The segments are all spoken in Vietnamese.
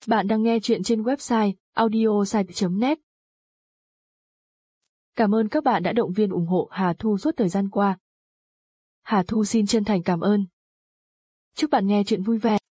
Bạn đang nghe chuyện trên website audiosite.net. Cảm ơn các bạn đã động viên ủng hộ Hà Thu suốt thời gian qua. Hà Thu xin chân thành cảm ơn. Chúc bạn nghe chuyện vui vẻ.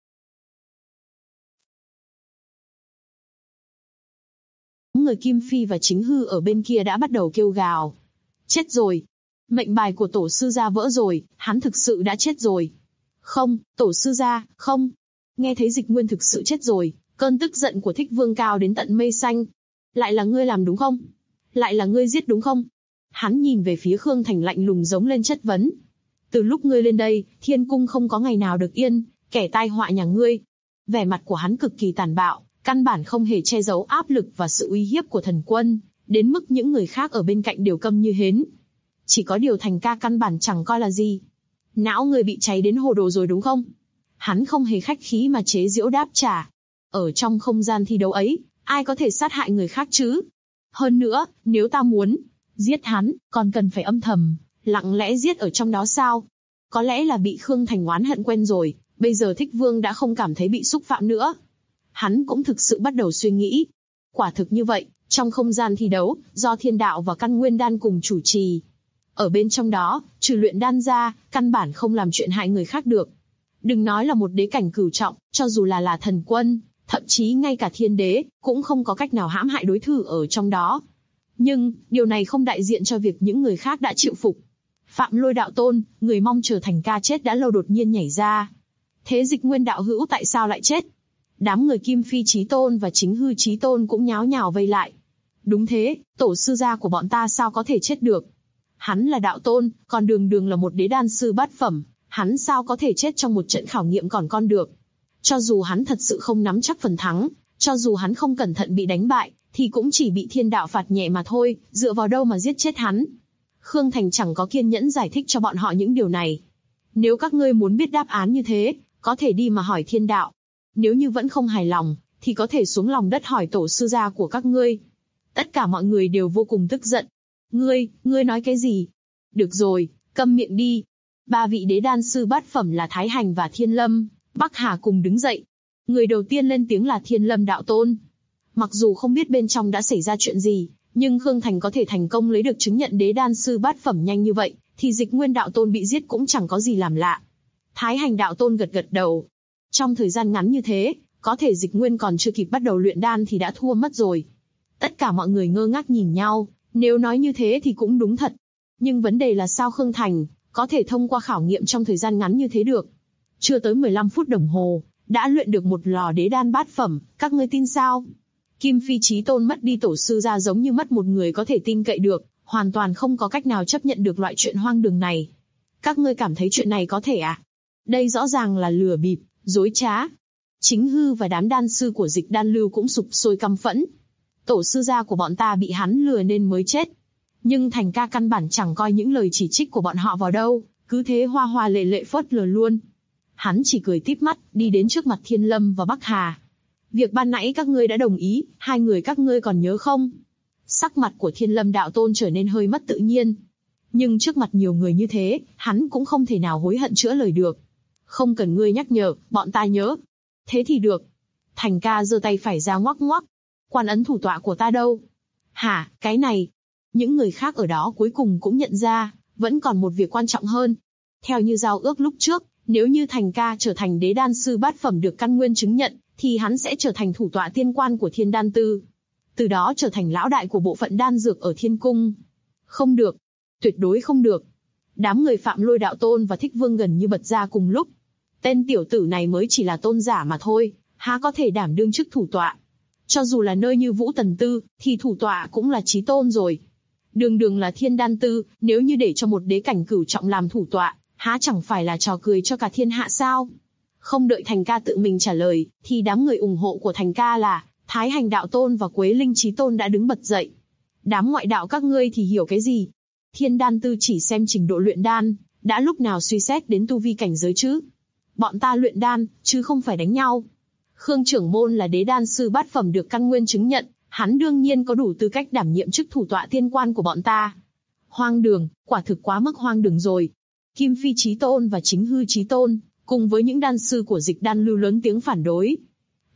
Người Kim Phi và Chính Hư ở bên kia đã bắt đầu kêu gào. Chết rồi. Mệnh bài của tổ sư gia vỡ rồi, hắn thực sự đã chết rồi. Không, tổ sư gia, không. Nghe thấy Dịch Nguyên thực sự chết rồi, cơn tức giận của Thích Vương cao đến tận mây xanh. Lại là ngươi làm đúng không? Lại là ngươi giết đúng không? Hắn nhìn về phía Khương Thành lạnh lùng giống lên chất vấn. Từ lúc ngươi lên đây, Thiên Cung không có ngày nào được yên, kẻ tai họa nhà ngươi. Vẻ mặt của hắn cực kỳ tàn bạo, căn bản không hề che giấu áp lực và sự uy hiếp của thần quân, đến mức những người khác ở bên cạnh đều câm như hến. Chỉ có điều Thành ca căn bản chẳng coi là gì. Não ngươi bị cháy đến hồ đồ rồi đúng không? Hắn không hề khách khí mà chế giễu đáp trả. Ở trong không gian thi đấu ấy, ai có thể sát hại người khác chứ? Hơn nữa, nếu ta muốn giết hắn, còn cần phải âm thầm, lặng lẽ giết ở trong đó sao? Có lẽ là bị Khương Thành oán hận quen rồi, bây giờ Thích Vương đã không cảm thấy bị xúc phạm nữa. Hắn cũng thực sự bắt đầu suy nghĩ. Quả thực như vậy, trong không gian thi đấu, do Thiên Đạo và Căn Nguyên Đan cùng chủ trì. Ở bên trong đó, trừ luyện đan ra, căn bản không làm chuyện hại người khác được. Đừng nói là một đế cảnh cửu trọng, cho dù là thần quân, thậm chí ngay cả thiên đế, cũng không có cách nào hãm hại đối thủ ở trong đó. Nhưng, điều này không đại diện cho việc những người khác đã chịu phục. Phạm Lôi đạo tôn, người mong chờ Thành ca chết đã lâu đột nhiên nhảy ra. Thế Dịch Nguyên đạo hữu tại sao lại chết? Đám người Kim Phi Chí Tôn và Chính Hư Chí Tôn cũng nháo nhào vây lại. Đúng thế, tổ sư gia của bọn ta sao có thể chết được? Hắn là đạo tôn, còn đường là một đế đan sư bát phẩm, hắn sao có thể chết trong một trận khảo nghiệm còn con được? Cho dù hắn thật sự không nắm chắc phần thắng, cho dù hắn không cẩn thận bị đánh bại, thì cũng chỉ bị thiên đạo phạt nhẹ mà thôi, dựa vào đâu mà giết chết hắn? Khương Thành chẳng có kiên nhẫn giải thích cho bọn họ những điều này. Nếu các ngươi muốn biết đáp án như thế, có thể đi mà hỏi thiên đạo. Nếu như vẫn không hài lòng, thì có thể xuống lòng đất hỏi tổ sư gia của các ngươi. Tất cả mọi người đều vô cùng tức giận. Ngươi nói cái gì? Được rồi, câm miệng đi. Ba vị đế đan sư bát phẩm là Thái Hành và Thiên Lâm, Bắc Hà cùng đứng dậy. Người đầu tiên lên tiếng là Thiên Lâm đạo tôn. Mặc dù không biết bên trong đã xảy ra chuyện gì, nhưng Khương Thành có thể thành công lấy được chứng nhận đế đan sư bát phẩm nhanh như vậy, thì Dịch Nguyên đạo tôn bị giết cũng chẳng có gì làm lạ. Thái Hành đạo tôn gật gật đầu. Trong thời gian ngắn như thế, có thể Dịch Nguyên còn chưa kịp bắt đầu luyện đan thì đã thua mất rồi. Tất cả mọi người ngơ ngác nhìn nhau, nếu nói như thế thì cũng đúng thật. Nhưng vấn đề là sao Khương Thành có thể thông qua khảo nghiệm trong thời gian ngắn như thế được? Chưa tới 15 phút đồng hồ, đã luyện được một lò đế đan bát phẩm, các ngươi tin sao? Kim Phi Chí Tôn mất đi tổ sư ra giống như mất một người có thể tin cậy được, hoàn toàn không có cách nào chấp nhận được loại chuyện hoang đường này. Các ngươi cảm thấy chuyện này có thể à? Đây rõ ràng là lừa bịp, dối trá. Chính Hư và đám đan sư của Dịch Đan Lưu cũng sục sôi căm phẫn. Tổ sư gia của bọn ta bị hắn lừa nên mới chết. Nhưng Thành ca căn bản chẳng coi những lời chỉ trích của bọn họ vào đâu, cứ thế hoa hoa lệ lệ phớt lờ luôn. Hắn chỉ cười tít mắt, đi đến trước mặt Thiên Lâm và Bắc Hà. Việc ban nãy các ngươi đã đồng ý, hai người các ngươi còn nhớ không? Sắc mặt của Thiên Lâm đạo tôn trở nên hơi mất tự nhiên. Nhưng trước mặt nhiều người như thế, hắn cũng không thể nào hối hận chữa lời được. Không cần ngươi nhắc nhở, bọn ta nhớ. Thế thì được. Thành ca giơ tay phải ra ngoắc ngoắc. Quan ấn thủ tọa của ta đâu? Hả, cái này. Những người khác ở đó cuối cùng cũng nhận ra, vẫn còn một việc quan trọng hơn. Theo như giao ước lúc trước, nếu như Thành ca trở thành đế đan sư bát phẩm được căn nguyên chứng nhận, thì hắn sẽ trở thành thủ tọa tiên quan của Thiên Đan Tư. Từ đó trở thành lão đại của bộ phận đan dược ở Thiên Cung. Không được. Tuyệt đối không được. Đám người Phạm Lôi đạo tôn và Thích Vương gần như bật ra cùng lúc. Tên tiểu tử này mới chỉ là tôn giả mà thôi, há có thể đảm đương chức thủ tọa. Cho dù là nơi như Vũ Tần Tư, thì thủ tọa cũng là chí tôn rồi. Đường là Thiên Đan Tư, nếu như để cho một đế cảnh cửu trọng làm thủ tọa, há chẳng phải là trò cười cho cả thiên hạ sao? Không đợi Thành ca tự mình trả lời, thì đám người ủng hộ của Thành ca là Thái Hành đạo tôn và Quế Linh chí tôn đã đứng bật dậy. Đám ngoại đạo các ngươi thì hiểu cái gì? Thiên Đan Tư chỉ xem trình độ luyện đan, đã lúc nào suy xét đến tu vi cảnh giới chứ? Bọn ta luyện đan, chứ không phải đánh nhau. Khương trưởng môn là đế đan sư bát phẩm được căn nguyên chứng nhận, hắn đương nhiên có đủ tư cách đảm nhiệm chức thủ tọa tiên quan của bọn ta. Hoang đường, quả thực quá mức hoang đường rồi. Kim Phi Chí Tôn và Chính Hư Chí Tôn, cùng với những đan sư của Dịch Đan Lưu lớn tiếng phản đối.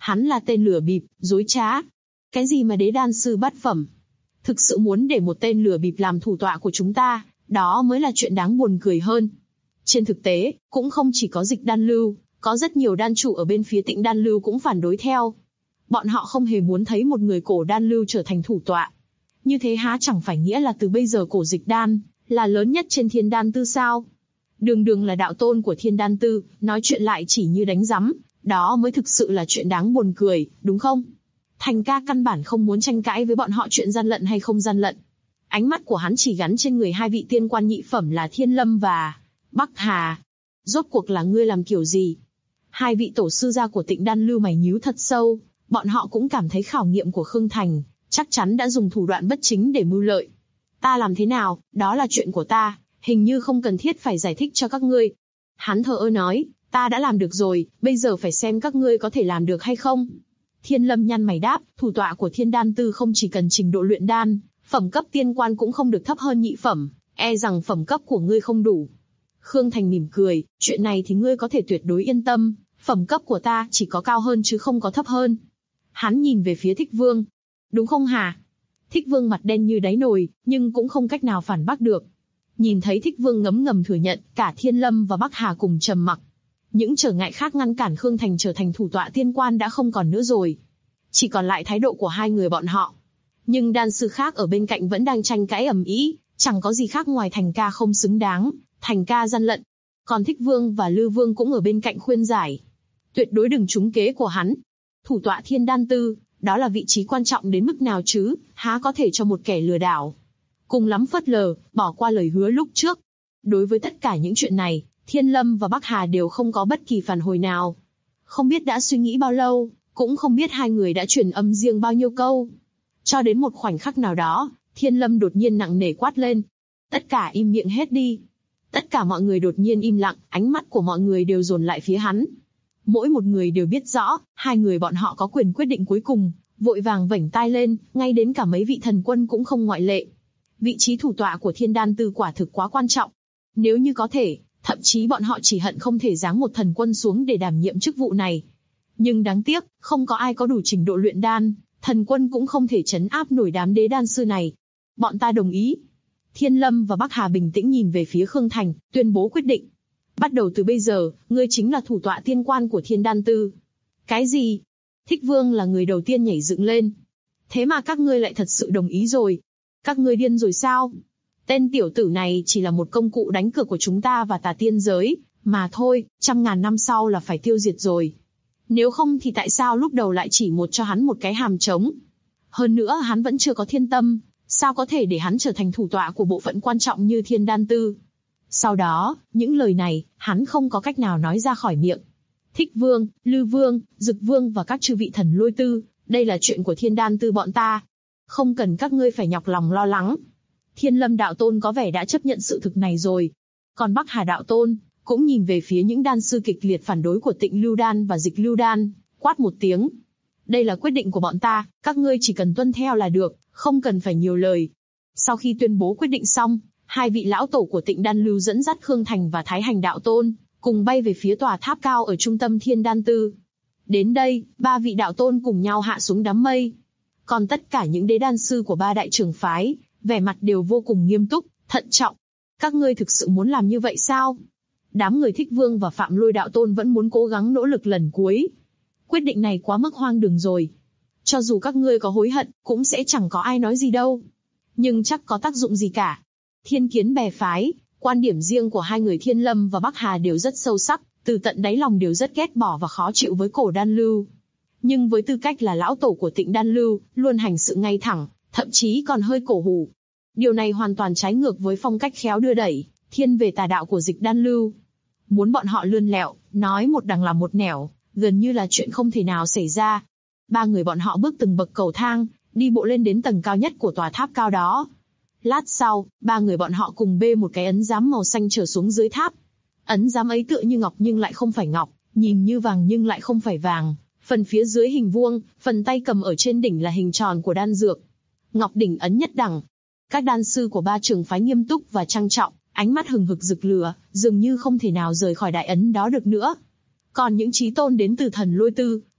Hắn là tên lừa bịp, dối trá. Cái gì mà đế đan sư bát phẩm? Thực sự muốn để một tên lừa bịp làm thủ tọa của chúng ta, đó mới là chuyện đáng buồn cười hơn. Trên thực tế, cũng không chỉ có Dịch Đan Lưu, có rất nhiều đan chủ ở bên phía Tịnh Đan Lưu cũng phản đối theo. Bọn họ không hề muốn thấy một người cổ đan lưu trở thành thủ tọa. Như thế há chẳng phải nghĩa là từ bây giờ cổ Dịch Đan là lớn nhất trên Thiên Đan Tư sao? Đường đường là đạo tôn của Thiên Đan Tư, nói chuyện lại chỉ như đánh rắm, đó mới thực sự là chuyện đáng buồn cười, đúng không? Thành ca căn bản không muốn tranh cãi với bọn họ chuyện gian lận hay không gian lận. Ánh mắt của hắn chỉ gắn trên người hai vị tiên quan nhị phẩm là Thiên Lâm và Bắc Hà. Rốt cuộc là ngươi làm kiểu gì? Hai vị tổ sư gia của Tịnh Đan Lưu mày nhíu thật sâu, bọn họ cũng cảm thấy khảo nghiệm của Khương Thành chắc chắn đã dùng thủ đoạn bất chính để mưu lợi. Ta làm thế nào, đó là chuyện của ta, hình như không cần thiết phải giải thích cho các ngươi. Hắn thờ ơ nói, ta đã làm được rồi, bây giờ phải xem các ngươi có thể làm được hay không. Thiên Lâm nhăn mày đáp, thủ tọa của Thiên Đan Tư không chỉ cần trình độ luyện đan, phẩm cấp tiên quan cũng không được thấp hơn nhị phẩm, e rằng phẩm cấp của ngươi không đủ. Khương Thành mỉm cười, chuyện này thì ngươi có thể tuyệt đối yên tâm, phẩm cấp của ta chỉ có cao hơn chứ không có thấp hơn. Hắn nhìn về phía Thích Vương. Đúng không hả? Thích Vương mặt đen như đáy nồi, nhưng cũng không cách nào phản bác được. Nhìn thấy Thích Vương ngấm ngầm thừa nhận, cả Thiên Lâm và Bắc Hà cùng trầm mặc. Những trở ngại khác ngăn cản Khương Thành trở thành thủ tọa tiên quan đã không còn nữa rồi. Chỉ còn lại thái độ của hai người bọn họ. Nhưng đan sư khác ở bên cạnh vẫn đang tranh cãi ầm ĩ, chẳng có gì khác ngoài Thành ca không xứng đáng, Thành ca gian lận. Còn Thích Vương và Lư Vương cũng ở bên cạnh khuyên giải. Tuyệt đối đừng trúng kế của hắn. Thủ tọa Thiên Đan Tư, đó là vị trí quan trọng đến mức nào chứ, há có thể cho một kẻ lừa đảo. Cùng lắm phớt lờ, bỏ qua lời hứa lúc trước. Đối với tất cả những chuyện này, Thiên Lâm và Bắc Hà đều không có bất kỳ phản hồi nào. Không biết đã suy nghĩ bao lâu, cũng không biết hai người đã truyền âm riêng bao nhiêu câu. Cho đến một khoảnh khắc nào đó, Thiên Lâm đột nhiên nặng nề quát lên. Tất cả im miệng hết đi. Tất cả mọi người đột nhiên im lặng, ánh mắt của mọi người đều dồn lại phía hắn. Mỗi một người đều biết rõ, hai người bọn họ có quyền quyết định cuối cùng, vội vàng vểnh tai lên, ngay đến cả mấy vị thần quân cũng không ngoại lệ. Vị trí thủ tọa của Thiên Đan Tư quả thực quá quan trọng. Nếu như có thể, thậm chí bọn họ chỉ hận không thể giáng một thần quân xuống để đảm nhiệm chức vụ này. Nhưng đáng tiếc, không có ai có đủ trình độ luyện đan, thần quân cũng không thể trấn áp nổi đám đế đan sư này. Bọn ta đồng ý. Thiên Lâm và Bắc Hà bình tĩnh nhìn về phía Khương Thành, tuyên bố quyết định. Bắt đầu từ bây giờ, ngươi chính là thủ tọa tiên quan của Thiên Đan Tư. Cái gì? Thích Vương là người đầu tiên nhảy dựng lên. Thế mà các ngươi lại thật sự đồng ý rồi. Các ngươi điên rồi sao? Tên tiểu tử này chỉ là một công cụ đánh cược của chúng ta và tà tiên giới, mà thôi, 100.000 năm sau là phải tiêu diệt rồi. Nếu không thì tại sao lúc đầu lại chỉ cho hắn một cái hàm trống? Hơn nữa hắn vẫn chưa có thiên tâm, sao có thể để hắn trở thành thủ tọa của bộ phận quan trọng như Thiên Đan Tư? Sau đó, những lời này, hắn không có cách nào nói ra khỏi miệng. Thích Vương, Lư Vương, Dực Vương và các chư vị thần lôi tư, đây là chuyện của Thiên Đan Tư bọn ta. Không cần các ngươi phải nhọc lòng lo lắng. Thiên Lâm đạo tôn có vẻ đã chấp nhận sự thực này rồi. Còn Bắc Hà đạo tôn, cũng nhìn về phía những đan sư kịch liệt phản đối của Tịnh Lưu Đan và Dịch Lưu Đan, quát một tiếng. Đây là quyết định của bọn ta, các ngươi chỉ cần tuân theo là được, không cần phải nhiều lời. Sau khi tuyên bố quyết định xong, hai vị lão tổ của Tịnh Đan Lưu dẫn dắt Khương Thành và Thái Hành đạo tôn, cùng bay về phía tòa tháp cao ở trung tâm Thiên Đan Tư. Đến đây, ba vị đạo tôn cùng nhau hạ xuống đám mây. Còn tất cả những đế đan sư của ba đại trường phái, vẻ mặt đều vô cùng nghiêm túc, thận trọng. Các ngươi thực sự muốn làm như vậy sao? Đám người Thích Vương và Phạm Lôi đạo tôn vẫn muốn cố gắng nỗ lực lần cuối. Quyết định này quá mức hoang đường rồi. Cho dù các ngươi có hối hận, cũng sẽ chẳng có ai nói gì đâu. Nhưng chắc có tác dụng gì cả. Thiên kiến bè phái, quan điểm riêng của hai người Thiên Lâm và Bắc Hà đều rất sâu sắc, từ tận đáy lòng đều rất ghét bỏ và khó chịu với cổ Đan Lưu. Nhưng với tư cách là lão tổ của Tịnh Đan Lưu, luôn hành sự ngay thẳng, thậm chí còn hơi cổ hủ. Điều này hoàn toàn trái ngược với phong cách khéo đưa đẩy, thiên về tà đạo của Dịch Đan Lưu. Muốn bọn họ lươn lẹo, nói một đằng làm một nẻo, gần như là chuyện không thể nào xảy ra. Ba người bọn họ bước từng bậc cầu thang, đi bộ lên đến tầng cao nhất của tòa tháp cao đó. Lát sau, ba người bọn họ cùng bê một cái ấn giám màu xanh trở xuống dưới tháp. Ấn giám ấy tựa như ngọc nhưng lại không phải ngọc, nhìn như vàng nhưng lại không phải vàng. Phần phía dưới hình vuông, phần tay cầm ở trên đỉnh là hình tròn của đan dược. Ngọc đỉnh ấn nhất đẳng. Các đan sư của ba trường phái nghiêm túc và trang trọng, ánh mắt hừng hực rực lửa, dường như không thể nào rời khỏi đại ấn đó được nữa. Còn những chí tôn đến từ thần lôi tư,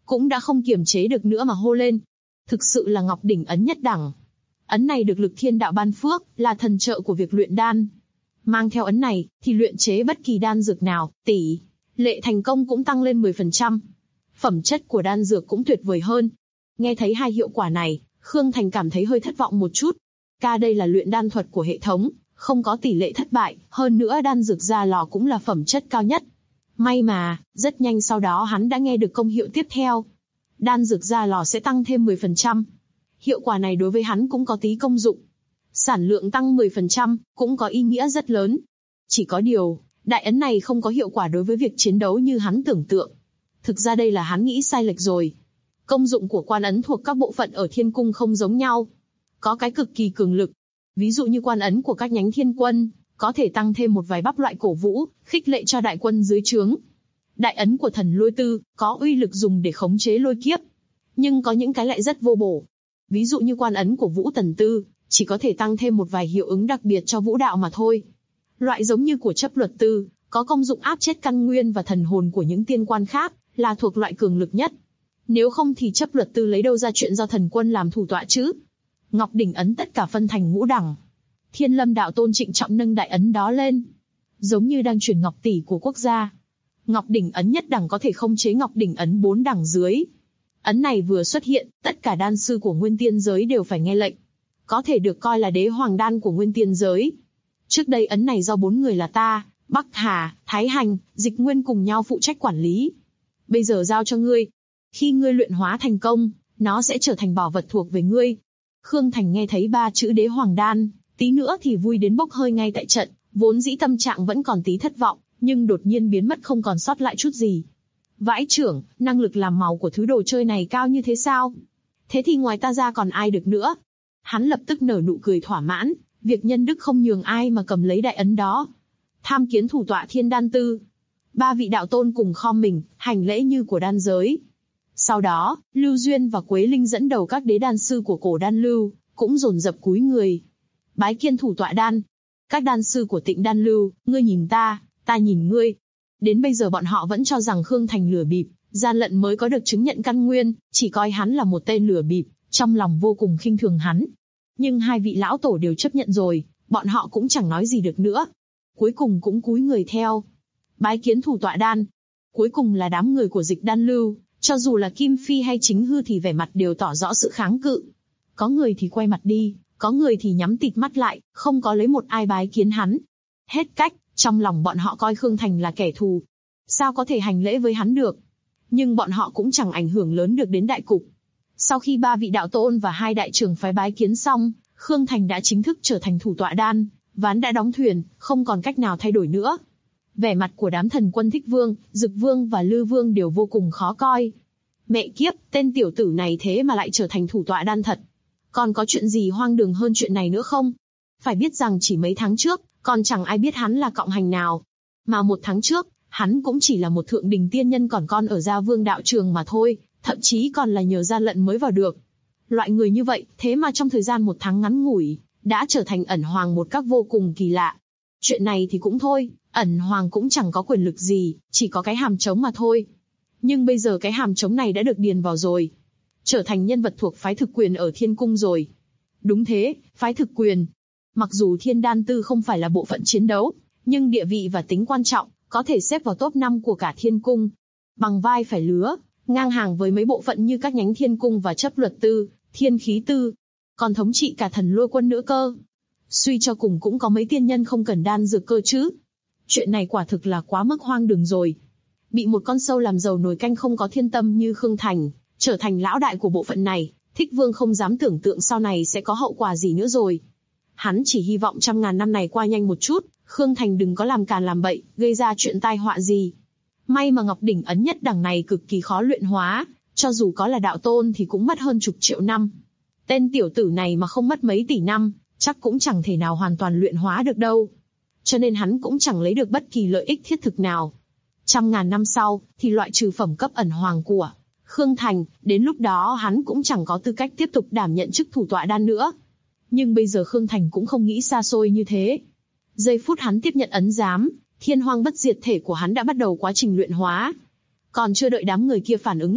cũng đã không kiềm chế được nữa mà hô lên. Thực sự là Ngọc Đỉnh ấn nhất đẳng. Ấn này được Lực Thiên Đạo ban phước, là thần trợ của việc luyện đan. Mang theo ấn này, thì luyện chế bất kỳ đan dược nào, tỷ lệ thành công cũng tăng lên 10%. Phẩm chất của đan dược cũng tuyệt vời hơn. Nghe thấy hai hiệu quả này, Khương Thành cảm thấy hơi thất vọng một chút. Đây là luyện đan thuật của hệ thống, không có tỷ lệ thất bại, hơn nữa đan dược ra lò cũng là phẩm chất cao nhất. May mà, rất nhanh sau đó hắn đã nghe được công hiệu tiếp theo. Đan dược ra lò sẽ tăng thêm 10%. Hiệu quả này đối với hắn cũng có tí công dụng. Sản lượng tăng 10%, cũng có ý nghĩa rất lớn. Chỉ có điều, đại ấn này không có hiệu quả đối với việc chiến đấu như hắn tưởng tượng. Thực ra đây là hắn nghĩ sai lệch rồi. Công dụng của quan ấn thuộc các bộ phận ở thiên cung không giống nhau. Có cái cực kỳ cường lực. Ví dụ như quan ấn của các nhánh thiên quân, có thể tăng thêm một vài bắp loại cổ vũ, khích lệ cho đại quân dưới trướng. Đại ấn của thần lôi tư, có uy lực dùng để khống chế lôi kiếp. Nhưng có những cái lại rất vô bổ. Ví dụ như quan ấn của Vũ Tần Tư, chỉ có thể tăng thêm một vài hiệu ứng đặc biệt cho vũ đạo mà thôi. Loại giống như của chấp luật tư, có công dụng áp chết căn nguyên và thần hồn của những tiên quan khác, là thuộc loại cường lực nhất. Nếu không thì chấp luật tư lấy đâu ra chuyện do thần quân làm thủ tọa chứ? Ngọc Đỉnh ấn tất cả phân thành ngũ đẳng. Thiên Lâm đạo tôn trịnh trọng nâng đại ấn đó lên, giống như đang truyền ngọc tỷ của quốc gia. Ngọc Đỉnh ấn nhất đẳng có thể khống chế Ngọc Đỉnh ấn 4 đẳng dưới. Ấn này vừa xuất hiện, tất cả đan sư của Nguyên Tiên giới đều phải nghe lệnh. Có thể được coi là đế hoàng đan của Nguyên Tiên giới. Trước đây ấn này do 4 người là ta, Bắc Hà, Thái Hành, Dịch Nguyên cùng nhau phụ trách quản lý. Bây giờ giao cho ngươi. Khi ngươi luyện hóa thành công, nó sẽ trở thành bảo vật thuộc về ngươi. Khương Thành nghe thấy 3 chữ đế hoàng đan, tí nữa thì vui đến bốc hơi ngay tại trận, vốn dĩ tâm trạng vẫn còn tí thất vọng, nhưng đột nhiên biến mất không còn sót lại chút gì. Vãi trưởng, năng lực làm màu của thứ đồ chơi này cao như thế sao? Thế thì ngoài ta ra còn ai được nữa? Hắn lập tức nở nụ cười thỏa mãn, việc nhân đức không nhường ai mà cầm lấy đại ấn đó. Tham kiến thủ tọa Thiên Đan Tư. 3 vị đạo tôn cùng khom mình, hành lễ như của đan giới. Sau đó, Lưu Duyên và Quế Linh dẫn đầu các đế đan sư của cổ đan lưu, cũng dồn dập cúi người. Bái kiên thủ tọa đan. Các đan sư của Tịnh Đan Lưu, ngươi nhìn ta nhìn ngươi. Đến bây giờ bọn họ vẫn cho rằng Khương Thành lừa bịp, gian lận mới có được chứng nhận căn nguyên, chỉ coi hắn là một tên lừa bịp, trong lòng vô cùng khinh thường hắn. Nhưng 2 vị lão tổ đều chấp nhận rồi, bọn họ cũng chẳng nói gì được nữa. Cuối cùng cũng cúi người theo. Bái kiến thủ tọa đan. Cuối cùng là đám người của Dịch Đan Lưu, cho dù là Kim Phi hay Chính Hư thì vẻ mặt đều tỏ rõ sự kháng cự. Có người thì quay mặt đi, có người thì nhắm tịt mắt lại, không có lấy một ai bái kiến hắn. Hết cách, trong lòng bọn họ coi Khương Thành là kẻ thù. Sao có thể hành lễ với hắn được? Nhưng bọn họ cũng chẳng ảnh hưởng lớn được đến đại cục. Sau khi 3 vị đạo tôn và 2 đại trưởng phái bái kiến xong, Khương Thành đã chính thức trở thành thủ tọa đan, ván đã đóng thuyền, không còn cách nào thay đổi nữa. Vẻ mặt của đám thần quân Thích Vương, Dực Vương và Lư Vương đều vô cùng khó coi. Mẹ kiếp, tên tiểu tử này thế mà lại trở thành thủ tọa đan thật. Còn có chuyện gì hoang đường hơn chuyện này nữa không? Phải biết rằng chỉ mấy tháng trước, còn chẳng ai biết hắn là cộng hành nào. Mà 1 tháng trước, hắn cũng chỉ là một thượng đình tiên nhân còn con ở Gia Vương đạo trường mà thôi, thậm chí còn là nhờ gian lận mới vào được. Loại người như vậy, thế mà trong thời gian 1 tháng ngắn ngủi, đã trở thành ẩn hoàng một cách vô cùng kỳ lạ. Chuyện này thì cũng thôi, ẩn hoàng cũng chẳng có quyền lực gì, chỉ có cái hàm trống mà thôi. Nhưng bây giờ cái hàm trống này đã được điền vào rồi. Trở thành nhân vật thuộc phái thực quyền ở thiên cung rồi. Đúng thế, phái thực quyền. Mặc dù Thiên Đan Tư không phải là bộ phận chiến đấu, nhưng địa vị và tính quan trọng, có thể xếp vào top 5 của cả thiên cung. Bằng vai phải lứa, ngang hàng với mấy bộ phận như các nhánh thiên cung và chấp luật tư, thiên khí tư. Còn thống trị cả thần lôi quân nữa cơ. Suy cho cùng cũng có mấy tiên nhân không cần đan dược cơ chứ. Chuyện này quả thực là quá mức hoang đường rồi. Bị một con sâu làm dầu nồi canh không có thiên tâm như Khương Thành, trở thành lão đại của bộ phận này, Thích Vương không dám tưởng tượng sau này sẽ có hậu quả gì nữa rồi. Hắn chỉ hy vọng 100.000 năm này qua nhanh một chút, Khương Thành đừng có làm càn làm bậy, gây ra chuyện tai họa gì. May mà Ngọc Đỉnh ấn nhất đẳng này cực kỳ khó luyện hóa, cho dù có là đạo tôn thì cũng mất hơn chục triệu năm. Tên tiểu tử này mà không mất mấy tỷ năm, chắc cũng chẳng thể nào hoàn toàn luyện hóa được đâu. Cho nên hắn cũng chẳng lấy được bất kỳ lợi ích thiết thực nào. 100.000 năm sau, thì loại trừ phẩm cấp ẩn hoàng của Khương Thành, đến lúc đó hắn cũng chẳng có tư cách tiếp tục đảm nhận chức thủ tọa đan nữa. Nhưng bây giờ Khương Thành cũng không nghĩ xa xôi như thế. Giây phút hắn tiếp nhận ấn giám, thiên hoang bất diệt thể của hắn đã bắt đầu quá trình luyện hóa. Còn chưa đợi đám người kia phản ứng lại,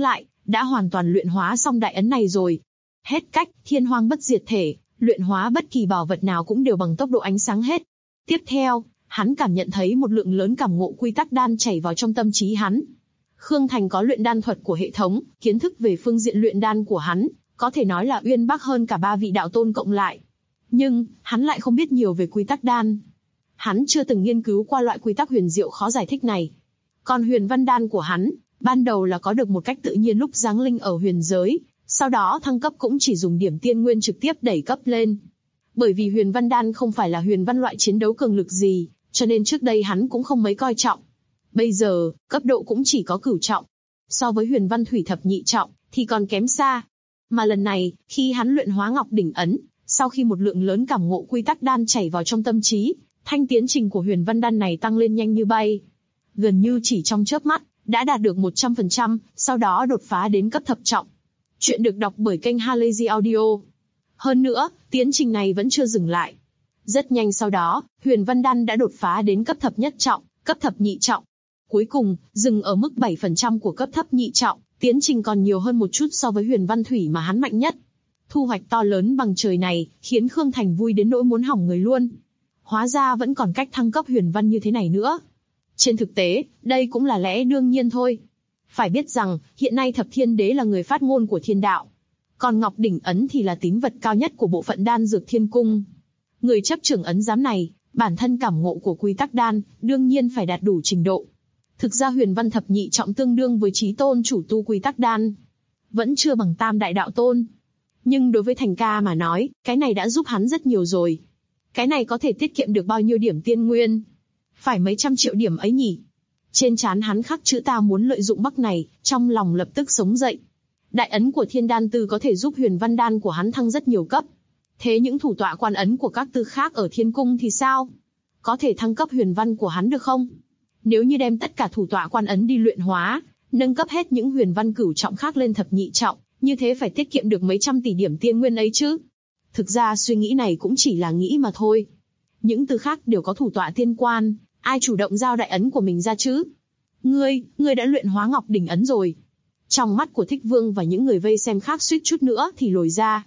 đã hoàn toàn luyện hóa xong đại ấn này rồi. Hết cách, thiên hoang bất diệt thể, luyện hóa bất kỳ bảo vật nào cũng đều bằng tốc độ ánh sáng hết. Tiếp theo, hắn cảm nhận thấy một lượng lớn cảm ngộ quy tắc đan chảy vào trong tâm trí hắn. Khương Thành có luyện đan thuật của hệ thống, kiến thức về phương diện luyện đan của hắn, có thể nói là uyên bác hơn cả 3 vị đạo tôn cộng lại. Nhưng, hắn lại không biết nhiều về quy tắc đan. Hắn chưa từng nghiên cứu qua loại quy tắc huyền diệu khó giải thích này. Còn huyền văn đan của hắn, ban đầu là có được một cách tự nhiên lúc giáng linh ở huyền giới, sau đó thăng cấp cũng chỉ dùng điểm tiên nguyên trực tiếp đẩy cấp lên. Bởi vì huyền văn đan không phải là huyền văn loại chiến đấu cường lực gì, cho nên trước đây hắn cũng không mấy coi trọng. Bây giờ, cấp độ cũng chỉ có cửu trọng. So với huyền văn thủy thập nhị trọng, thì còn kém xa. Mà lần này, khi hắn luyện hóa ngọc đỉnh ấn, sau khi một lượng lớn cảm ngộ quy tắc đan chảy vào trong tâm trí, thanh tiến trình của huyền văn đan này tăng lên nhanh như bay. Gần như chỉ trong chớp mắt, đã đạt được 100%, sau đó đột phá đến cấp thập trọng. Chuyện được đọc bởi kênh Halazy Audio. Hơn nữa, tiến trình này vẫn chưa dừng lại. Rất nhanh sau đó, huyền văn đan đã đột phá đến cấp thập nhất trọng, cấp thập nhị trọng. Cuối cùng, dừng ở mức 7% của cấp thấp nhị trọng, tiến trình còn nhiều hơn một chút so với huyền văn thủy mà hắn mạnh nhất. Thu hoạch to lớn bằng trời này, khiến Khương Thành vui đến nỗi muốn hỏng người luôn. Hóa ra vẫn còn cách thăng cấp huyền văn như thế này nữa. Trên thực tế, đây cũng là lẽ đương nhiên thôi. Phải biết rằng, hiện nay Thập Thiên Đế là người phát ngôn của thiên đạo. Còn Ngọc Đỉnh Ấn thì là tín vật cao nhất của bộ phận đan dược thiên cung. Người chấp trưởng ấn giám này, bản thân cảm ngộ của quy tắc đan, đương nhiên phải đạt đủ trình độ. Thực ra huyền văn thập nhị trọng tương đương với chí tôn chủ tu quy tắc đan. Vẫn chưa bằng tam đại đạo tôn. Nhưng đối với Thành ca mà nói, cái này đã giúp hắn rất nhiều rồi. Cái này có thể tiết kiệm được bao nhiêu điểm tiên nguyên? Phải mấy trăm triệu điểm ấy nhỉ? Trên trán hắn khắc chữ ta muốn lợi dụng bắc này, trong lòng lập tức sống dậy. Đại ấn của thiên đan tư có thể giúp huyền văn đan của hắn thăng rất nhiều cấp. Thế những thủ tọa quan ấn của các tư khác ở thiên cung thì sao? Có thể thăng cấp huyền văn của hắn được không? Nếu như đem tất cả thủ tọa quan ấn đi luyện hóa, nâng cấp hết những huyền văn cửu trọng khác lên thập nhị trọng, như thế phải tiết kiệm được mấy trăm tỷ điểm tiên nguyên ấy chứ. Thực ra suy nghĩ này cũng chỉ là nghĩ mà thôi. Những tư khác đều có thủ tọa tiên quan, ai chủ động giao đại ấn của mình ra chứ? Ngươi đã luyện hóa ngọc đỉnh ấn rồi. Trong mắt của Thích Vương và những người vây xem khác suýt chút nữa thì lồi ra.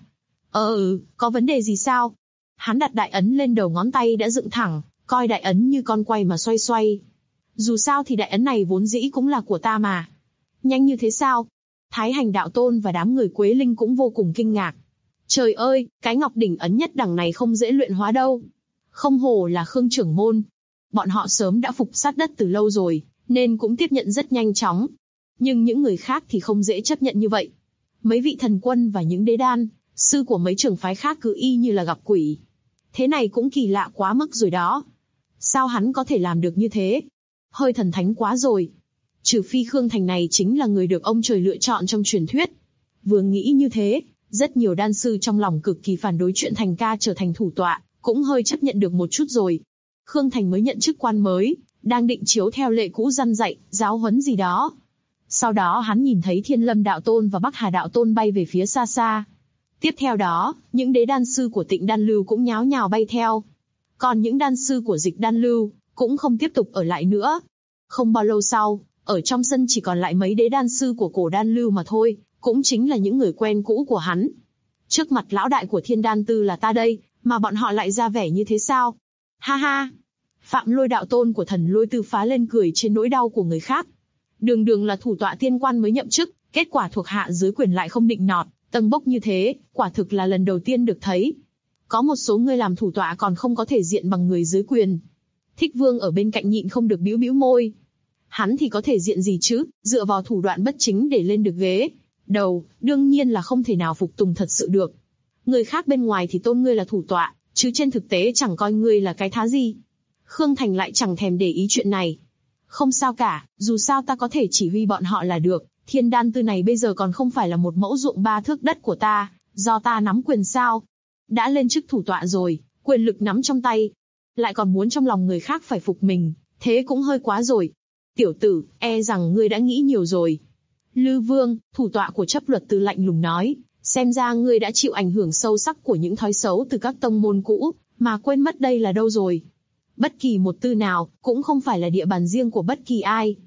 Có vấn đề gì sao? Hắn đặt đại ấn lên đầu ngón tay đã dựng thẳng, coi đại ấn như con quay mà xoay xoay. Dù sao thì đại ấn này vốn dĩ cũng là của ta mà. Nhanh như thế sao? Thái Hành đạo tôn và đám người Quế Linh cũng vô cùng kinh ngạc. Trời ơi, cái ngọc đỉnh ấn nhất đẳng này không dễ luyện hóa đâu. Không hổ là Khương trưởng môn. Bọn họ sớm đã phục sát đất từ lâu rồi, nên cũng tiếp nhận rất nhanh chóng. Nhưng những người khác thì không dễ chấp nhận như vậy. Mấy vị thần quân và những đế đan, sư của mấy trường phái khác cứ y như là gặp quỷ. Thế này cũng kỳ lạ quá mức rồi đó. Sao hắn có thể làm được như thế? Hơi thần thánh quá rồi. Trừ phi Khương Thành này chính là người được ông trời lựa chọn trong truyền thuyết. Vừa nghĩ như thế, rất nhiều đan sư trong lòng cực kỳ phản đối chuyện Thành ca trở thành thủ tọa, cũng hơi chấp nhận được một chút rồi. Khương Thành mới nhận chức quan mới, đang định chiếu theo lệ cũ răn dạy, giáo huấn gì đó. Sau đó hắn nhìn thấy Thiên Lâm đạo tôn và Bắc Hà đạo tôn bay về phía xa xa. Tiếp theo đó, những đế đan sư của Tịnh Đan Lưu cũng nháo nhào bay theo. Còn những đan sư của Dịch Đan Lưu cũng không tiếp tục ở lại nữa. Không bao lâu sau, ở trong sân chỉ còn lại mấy đế đan sư của Cổ Đan Lưu mà thôi, cũng chính là những người quen cũ của hắn. Trước mặt lão đại của Thiên Đan Tư là ta đây, mà bọn họ lại ra vẻ như thế sao? Ha ha! Phạm Lôi đạo tôn của Thần Lôi Tư phá lên cười trên nỗi đau của người khác. Đường đường là thủ tọa tiên quan mới nhậm chức, kết quả thuộc hạ dưới quyền lại không định nọt, tâng bốc như thế, quả thực là lần đầu tiên được thấy. Có một số người làm thủ tọa còn không có thể diện bằng người dưới quyền. Thích Vương ở bên cạnh nhịn không được bĩu bĩu môi. Hắn thì có thể diện gì chứ, dựa vào thủ đoạn bất chính để lên được ghế đầu, đương nhiên là không thể nào phục tùng thật sự được. Người khác bên ngoài thì tôn ngươi là thủ tọa, chứ trên thực tế chẳng coi ngươi là cái thá gì. Khương Thành lại chẳng thèm để ý chuyện này. Không sao cả, dù sao ta có thể chỉ huy bọn họ là được. Thiên Đan Tư này bây giờ còn không phải là một mẫu ruộng 3 thước đất của ta, do ta nắm quyền sao? Đã lên chức thủ tọa rồi, quyền lực nắm trong tay, lại còn muốn trong lòng người khác phải phục mình, thế cũng hơi quá rồi. Tiểu tử, e rằng ngươi đã nghĩ nhiều rồi. Lư Vương, thủ tọa của chấp luật tư lạnh lùng nói, xem ra ngươi đã chịu ảnh hưởng sâu sắc của những thói xấu từ các tông môn cũ, mà quên mất đây là đâu rồi. Bất kỳ một tư nào, cũng không phải là địa bàn riêng của bất kỳ ai.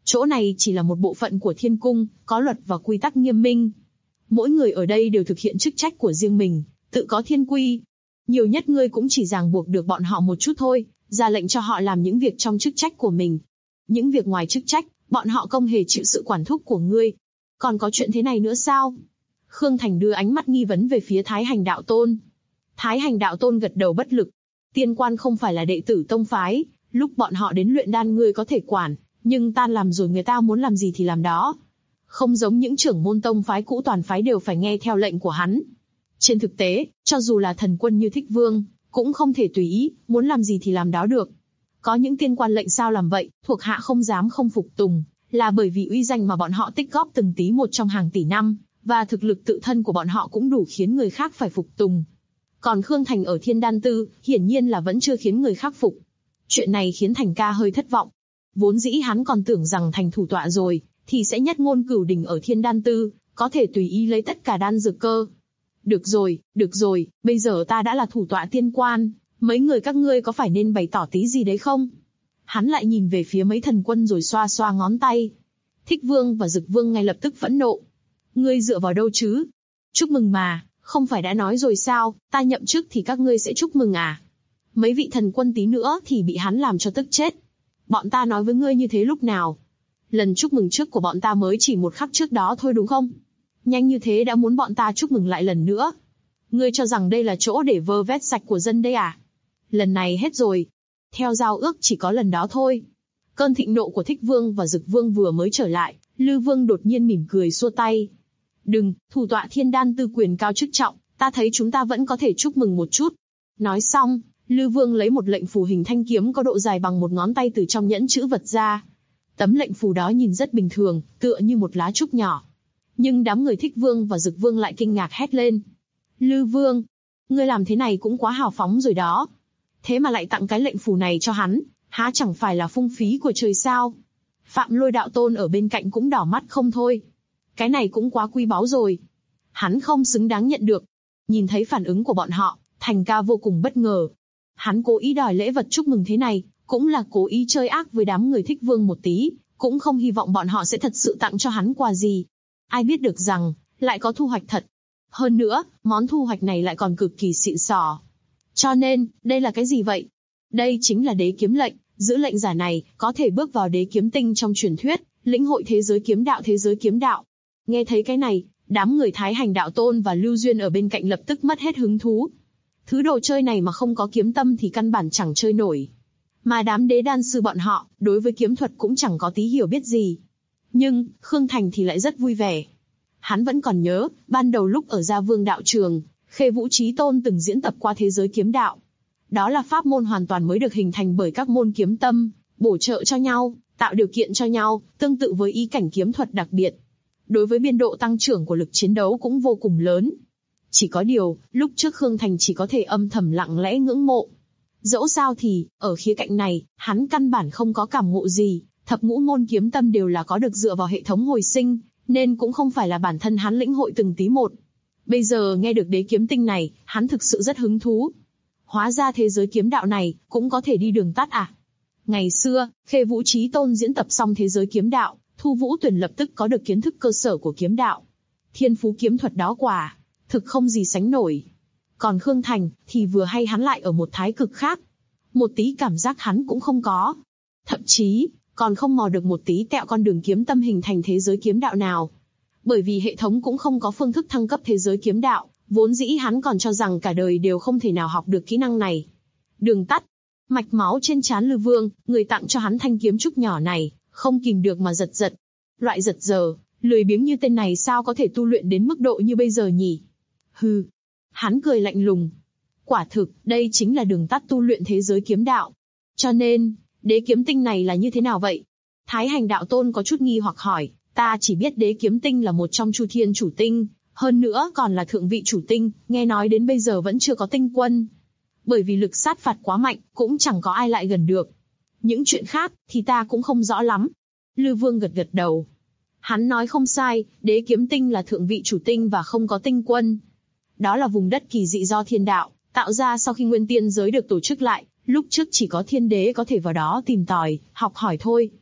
Chỗ này chỉ là một bộ phận của thiên cung, có luật và quy tắc nghiêm minh. Mỗi người ở đây đều thực hiện chức trách của riêng mình, tự có thiên quy. Nhiều nhất ngươi cũng chỉ ràng buộc được bọn họ một chút thôi, ra lệnh cho họ làm những việc trong chức trách của mình. Những việc ngoài chức trách, bọn họ không hề chịu sự quản thúc của ngươi. Còn có chuyện thế này nữa sao? Khương Thành đưa ánh mắt nghi vấn về phía Thái Hành Đạo Tôn. Thái Hành Đạo Tôn gật đầu bất lực. Tiên quan không phải là đệ tử tông phái, lúc bọn họ đến luyện đan ngươi có thể quản, nhưng tan làm rồi người ta muốn làm gì thì làm đó. Không giống những trưởng môn tông phái cũ toàn phái đều phải nghe theo lệnh của hắn. Trên thực tế, cho dù là thần quân như Thích Vương, cũng không thể tùy ý, muốn làm gì thì làm đó được. Có những tiên quan lệnh sao làm vậy, thuộc hạ không dám không phục tùng, là bởi vì uy danh mà bọn họ tích góp từng tí một trong hàng tỷ năm, và thực lực tự thân của bọn họ cũng đủ khiến người khác phải phục tùng. Còn Khương Thành ở Thiên Đan Tư, hiển nhiên là vẫn chưa khiến người khác phục. Chuyện này khiến Thành ca hơi thất vọng. Vốn dĩ hắn còn tưởng rằng thành thủ tọa rồi, thì sẽ nhất ngôn cửu đỉnh ở Thiên Đan Tư, có thể tùy ý lấy tất cả đan dược cơ. Được rồi, bây giờ ta đã là thủ tọa tiên quan, mấy người các ngươi có phải nên bày tỏ tí gì đấy không? Hắn lại nhìn về phía mấy thần quân rồi xoa xoa ngón tay. Thích Vương và Dực Vương ngay lập tức phẫn nộ. Ngươi dựa vào đâu chứ? Chúc mừng mà, không phải đã nói rồi sao, ta nhậm chức thì các ngươi sẽ chúc mừng à? Mấy vị thần quân tí nữa thì bị hắn làm cho tức chết. Bọn ta nói với ngươi như thế lúc nào? Lần chúc mừng trước của bọn ta mới chỉ một khắc trước đó thôi đúng không? Nhanh như thế đã muốn bọn ta chúc mừng lại lần nữa. Ngươi cho rằng đây là chỗ để vơ vét sạch của dân đây à? Lần này hết rồi. Theo giao ước chỉ có lần đó thôi. Cơn thịnh nộ của Thích Vương và Dực Vương vừa mới trở lại, Lư Vương đột nhiên mỉm cười xua tay. Đừng, thủ tọa Thiên Đan Tư quyền cao chức trọng, ta thấy chúng ta vẫn có thể chúc mừng một chút. Nói xong, Lư Vương lấy một lệnh phù hình thanh kiếm có độ dài bằng một ngón tay từ trong nhẫn chữ vật ra. Tấm lệnh phù đó nhìn rất bình thường, tựa như một lá trúc nhỏ. Nhưng đám người Thích Vương và Dực Vương lại kinh ngạc hét lên. Lư Vương, ngươi làm thế này cũng quá hào phóng rồi đó. Thế mà lại tặng cái lệnh phù này cho hắn, há chẳng phải là phung phí của trời sao? Phạm Lôi Đạo Tôn ở bên cạnh cũng đỏ mắt không thôi. Cái này cũng quá quý báu rồi. Hắn không xứng đáng nhận được. Nhìn thấy phản ứng của bọn họ, Thành ca vô cùng bất ngờ. Hắn cố ý đòi lễ vật chúc mừng thế này, cũng là cố ý chơi ác với đám người Thích Vương một tí, cũng không hy vọng bọn họ sẽ thật sự tặng cho hắn quà gì. Ai biết được rằng, lại có thu hoạch thật. Hơn nữa, món thu hoạch này lại còn cực kỳ xịn sò. Cho nên, đây là cái gì vậy? Đây chính là đế kiếm lệnh, giữ lệnh giả này, có thể bước vào đế kiếm tinh trong truyền thuyết, lĩnh hội thế giới kiếm đạo. Nghe thấy cái này, đám người Thái Hành Đạo Tôn và Lưu Duyên ở bên cạnh lập tức mất hết hứng thú. Thứ đồ chơi này mà không có kiếm tâm thì căn bản chẳng chơi nổi. Mà đám đế đan sư bọn họ, đối với kiếm thuật cũng chẳng có tí hiểu biết gì. Nhưng, Khương Thành thì lại rất vui vẻ. Hắn vẫn còn nhớ, ban đầu lúc ở Gia Vương đạo trường, Khê Vũ Chí Tôn từng diễn tập qua thế giới kiếm đạo. Đó là pháp môn hoàn toàn mới được hình thành bởi các môn kiếm tâm, bổ trợ cho nhau, tạo điều kiện cho nhau, tương tự với ý cảnh kiếm thuật đặc biệt. Đối với biên độ tăng trưởng của lực chiến đấu cũng vô cùng lớn. Chỉ có điều, lúc trước Khương Thành chỉ có thể âm thầm lặng lẽ ngưỡng mộ. Dẫu sao thì, ở khía cạnh này, hắn căn bản không có cảm ngộ gì, thập ngũ môn kiếm tâm đều là có được dựa vào hệ thống hồi sinh, nên cũng không phải là bản thân hắn lĩnh hội từng tí một. Bây giờ nghe được đế kiếm tinh này, hắn thực sự rất hứng thú. Hóa ra thế giới kiếm đạo này, cũng có thể đi đường tắt à? Ngày xưa, Khê Vũ Chí Tôn diễn tập xong thế giới kiếm đạo, Thu Vũ Tuyền lập tức có được kiến thức cơ sở của kiếm đạo. Thiên phú kiếm thuật đó quả, thực không gì sánh nổi. Còn Khương Thành, thì vừa hay hắn lại ở một thái cực khác. Một tí cảm giác hắn cũng không có. Thậm chí, còn không mò được một tí tẹo con đường kiếm tâm hình thành thế giới kiếm đạo nào. Bởi vì hệ thống cũng không có phương thức thăng cấp thế giới kiếm đạo, vốn dĩ hắn còn cho rằng cả đời đều không thể nào học được kỹ năng này. Đường tắt, mạch máu trên trán Lư Vương, người tặng cho hắn thanh kiếm trúc nhỏ này, không kìm được mà giật giật. Loại giật giờ, lười biếng như tên này sao có thể tu luyện đến mức độ như bây giờ nhỉ? Hừ. Hắn cười lạnh lùng. Quả thực, đây chính là đường tắt tu luyện thế giới kiếm đạo. Cho nên, đế kiếm tinh này là như thế nào vậy? Thái Hành Đạo Tôn có chút nghi hoặc hỏi, ta chỉ biết đế kiếm tinh là một trong Chu Thiên chủ tinh, hơn nữa còn là thượng vị chủ tinh, nghe nói đến bây giờ vẫn chưa có tinh quân. Bởi vì lực sát phạt quá mạnh, cũng chẳng có ai lại gần được. Những chuyện khác, thì ta cũng không rõ lắm. Lư Vương gật gật đầu. Hắn nói không sai, đế kiếm tinh là thượng vị chủ tinh và không có tinh quân. Đó là vùng đất kỳ dị do thiên đạo tạo ra sau khi nguyên tiên giới được tổ chức lại, lúc trước chỉ có thiên đế có thể vào đó tìm tòi, học hỏi thôi.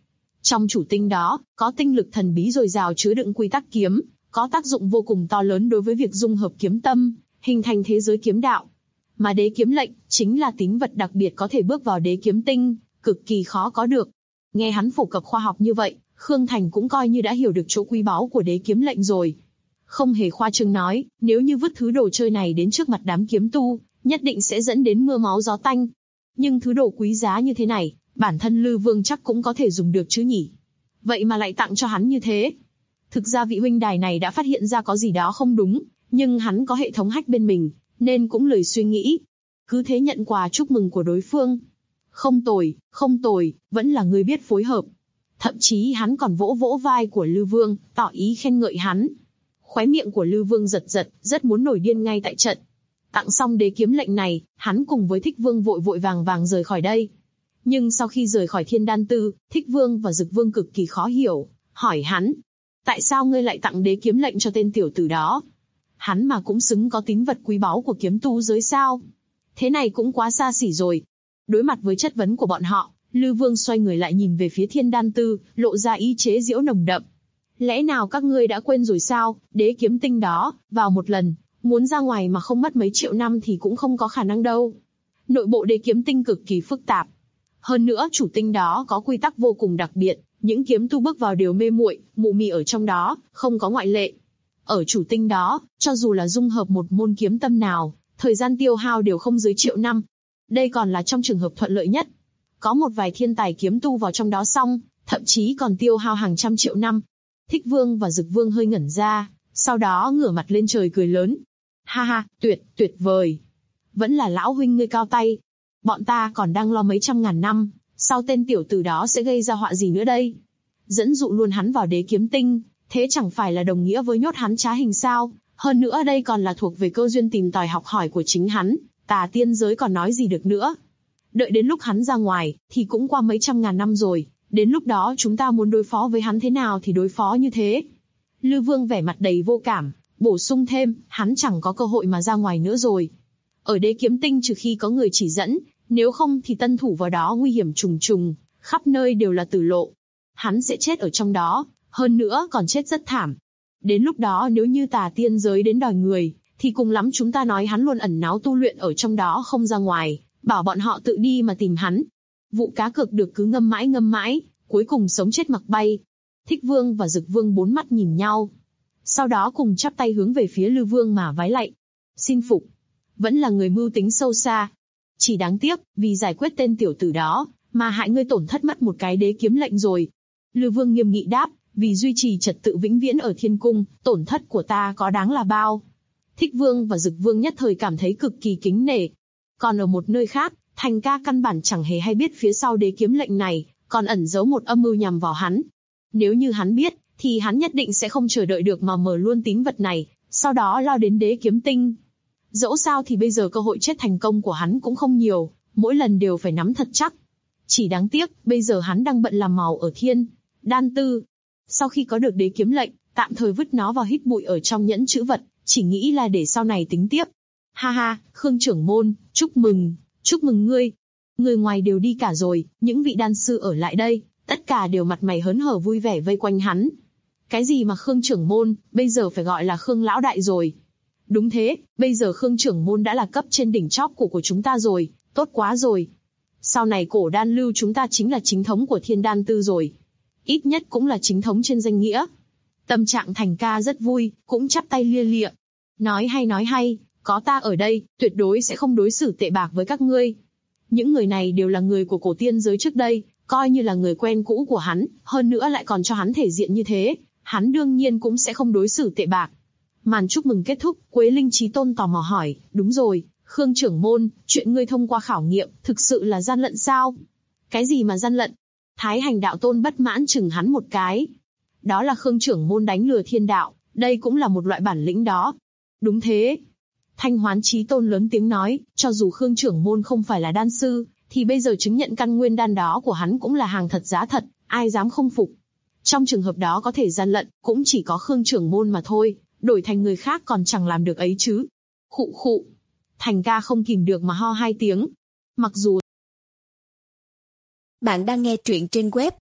Trong chủ tinh đó, có tinh lực thần bí dồi dào chứa đựng quy tắc kiếm, có tác dụng vô cùng to lớn đối với việc dung hợp kiếm tâm, hình thành thế giới kiếm đạo. Mà đế kiếm lệnh, chính là tín vật đặc biệt có thể bước vào đế kiếm tinh, cực kỳ khó có được. Nghe hắn phổ cập khoa học như vậy, Khương Thành cũng coi như đã hiểu được chỗ quý báu của đế kiếm lệnh rồi. Không hề khoa trương nói, nếu như vứt thứ đồ chơi này đến trước mặt đám kiếm tu, nhất định sẽ dẫn đến mưa máu gió tanh. Nhưng thứ đồ quý giá như thế này, bản thân Lư Vương chắc cũng có thể dùng được chứ nhỉ? Vậy mà lại tặng cho hắn như thế. Thực ra vị huynh đài này đã phát hiện ra có gì đó không đúng, nhưng hắn có hệ thống hack bên mình, nên cũng lười suy nghĩ. Cứ thế nhận quà chúc mừng của đối phương. Không tồi, vẫn là người biết phối hợp. Thậm chí hắn còn vỗ vỗ vai của Lư Vương, tỏ ý khen ngợi hắn. Khóe miệng của Lư Vương giật giật, rất muốn nổi điên ngay tại trận. Tặng xong đế kiếm lệnh này, hắn cùng với Thích Vương vội vàng rời khỏi đây. Nhưng sau khi rời khỏi Thiên Đan Tư, Thích Vương và Dực Vương cực kỳ khó hiểu, hỏi hắn. Tại sao ngươi lại tặng đế kiếm lệnh cho tên tiểu tử đó? Hắn mà cũng xứng có tín vật quý báu của kiếm tu giới sao? Thế này cũng quá xa xỉ rồi. Đối mặt với chất vấn của bọn họ, Lư Vương xoay người lại nhìn về phía Thiên Đan Tư, lộ ra ý chế giễu nồng đậm. Lẽ nào các ngươi đã quên rồi sao? Đế kiếm tinh đó, vào một lần, muốn ra ngoài mà không mất mấy triệu năm thì cũng không có khả năng đâu. Nội bộ đế kiếm tinh cực kỳ phức tạp. Hơn nữa chủ tinh đó có quy tắc vô cùng đặc biệt, những kiếm tu bước vào đều mê muội, mụ mị ở trong đó, không có ngoại lệ. Ở chủ tinh đó, cho dù là dung hợp một môn kiếm tâm nào, thời gian tiêu hao đều không dưới triệu năm. Đây còn là trong trường hợp thuận lợi nhất. Có một vài thiên tài kiếm tu vào trong đó xong, thậm chí còn tiêu hao hàng trăm triệu năm. Thích Vương và Dực Vương hơi ngẩn ra, sau đó ngửa mặt lên trời cười lớn. Ha ha, tuyệt vời. Vẫn là lão huynh ngươi cao tay. Bọn ta còn đang lo mấy trăm ngàn năm, sau tên tiểu tử đó sẽ gây ra họa gì nữa đây? Dẫn dụ luôn hắn vào đế kiếm tinh, thế chẳng phải là đồng nghĩa với nhốt hắn trá hình sao? Hơn nữa đây còn là thuộc về cơ duyên tìm tòi học hỏi của chính hắn, Tà tiên giới còn nói gì được nữa. Đợi đến lúc hắn ra ngoài, thì cũng qua mấy trăm ngàn năm rồi, đến lúc đó chúng ta muốn đối phó với hắn thế nào thì đối phó như thế. Lư Vương vẻ mặt đầy vô cảm, bổ sung thêm, hắn chẳng có cơ hội mà ra ngoài nữa rồi. Ở đế kiếm tinh trừ khi có người chỉ dẫn, nếu không thì tân thủ vào đó nguy hiểm trùng trùng, khắp nơi đều là tử lộ. Hắn sẽ chết ở trong đó, hơn nữa còn chết rất thảm. Đến lúc đó nếu như Tà tiên giới đến đòi người, thì cùng lắm chúng ta nói hắn luôn ẩn náu tu luyện ở trong đó không ra ngoài, bảo bọn họ tự đi mà tìm hắn. Vụ cá cược được cứ ngâm mãi, cuối cùng sống chết mặc bay. Thích Vương và Dực Vương bốn mắt nhìn nhau. Sau đó cùng chắp tay hướng về phía Lư Vương mà vái lạy. Xin phục. Vẫn là người mưu tính sâu xa. Chỉ đáng tiếc, vì giải quyết tên tiểu tử đó, mà hại ngươi tổn thất mất một cái đế kiếm lệnh rồi. Lư Vương nghiêm nghị đáp, vì duy trì trật tự vĩnh viễn ở thiên cung, tổn thất của ta có đáng là bao. Thích Vương và Dực Vương nhất thời cảm thấy cực kỳ kính nể. Còn ở một nơi khác, Thành Ca căn bản chẳng hề hay biết phía sau đế kiếm lệnh này, còn ẩn giấu một âm mưu nhằm vào hắn. Nếu như hắn biết, thì hắn nhất định sẽ không chờ đợi được mà mở luôn tín vật này, sau đó lao đến đế kiếm tinh. Dẫu sao thì bây giờ cơ hội chết thành công của hắn cũng không nhiều, mỗi lần đều phải nắm thật chắc. Chỉ đáng tiếc, bây giờ hắn đang bận làm màu ở Thiên Đan Tư. Sau khi có được đế kiếm lệnh, tạm thời vứt nó vào hít bụi ở trong nhẫn trữ vật, chỉ nghĩ là để sau này tính tiếp. Ha ha, Khương trưởng môn, chúc mừng ngươi. Người ngoài đều đi cả rồi, những vị đan sư ở lại đây, tất cả đều mặt mày hớn hở vui vẻ vây quanh hắn. Cái gì mà Khương trưởng môn, bây giờ phải gọi là Khương lão đại rồi. Đúng thế, bây giờ Khương trưởng môn đã là cấp trên đỉnh chóp của chúng ta rồi, tốt quá rồi. Sau này cổ đan lưu chúng ta chính là chính thống của Thiên Đan Tư rồi. Ít nhất cũng là chính thống trên danh nghĩa. Tâm trạng Thành Ca rất vui, cũng chắp tay lia lịa. Nói hay, có ta ở đây, tuyệt đối sẽ không đối xử tệ bạc với các ngươi. Những người này đều là người của cổ tiên giới trước đây, coi như là người quen cũ của hắn, hơn nữa lại còn cho hắn thể diện như thế, hắn đương nhiên cũng sẽ không đối xử tệ bạc. Màn chúc mừng kết thúc, Quế Linh Chí Tôn tò mò hỏi, đúng rồi, Khương trưởng môn, chuyện ngươi thông qua khảo nghiệm, thực sự là gian lận sao? Cái gì mà gian lận? Thái Hành Đạo Tôn bất mãn chừng hắn một cái. Đó là Khương trưởng môn đánh lừa thiên đạo, đây cũng là một loại bản lĩnh đó. Đúng thế. Thanh Hoán Chí Tôn lớn tiếng nói, cho dù Khương trưởng môn không phải là đan sư, thì bây giờ chứng nhận căn nguyên đan đó của hắn cũng là hàng thật giá thật, ai dám không phục. Trong trường hợp đó có thể gian lận, cũng chỉ có Khương trưởng môn mà thôi, đổi thành người khác còn chẳng làm được ấy chứ. Khụ khụ. Thành Ca không kìm được mà ho hai tiếng. Mặc dù bạn đang nghe truyện trên web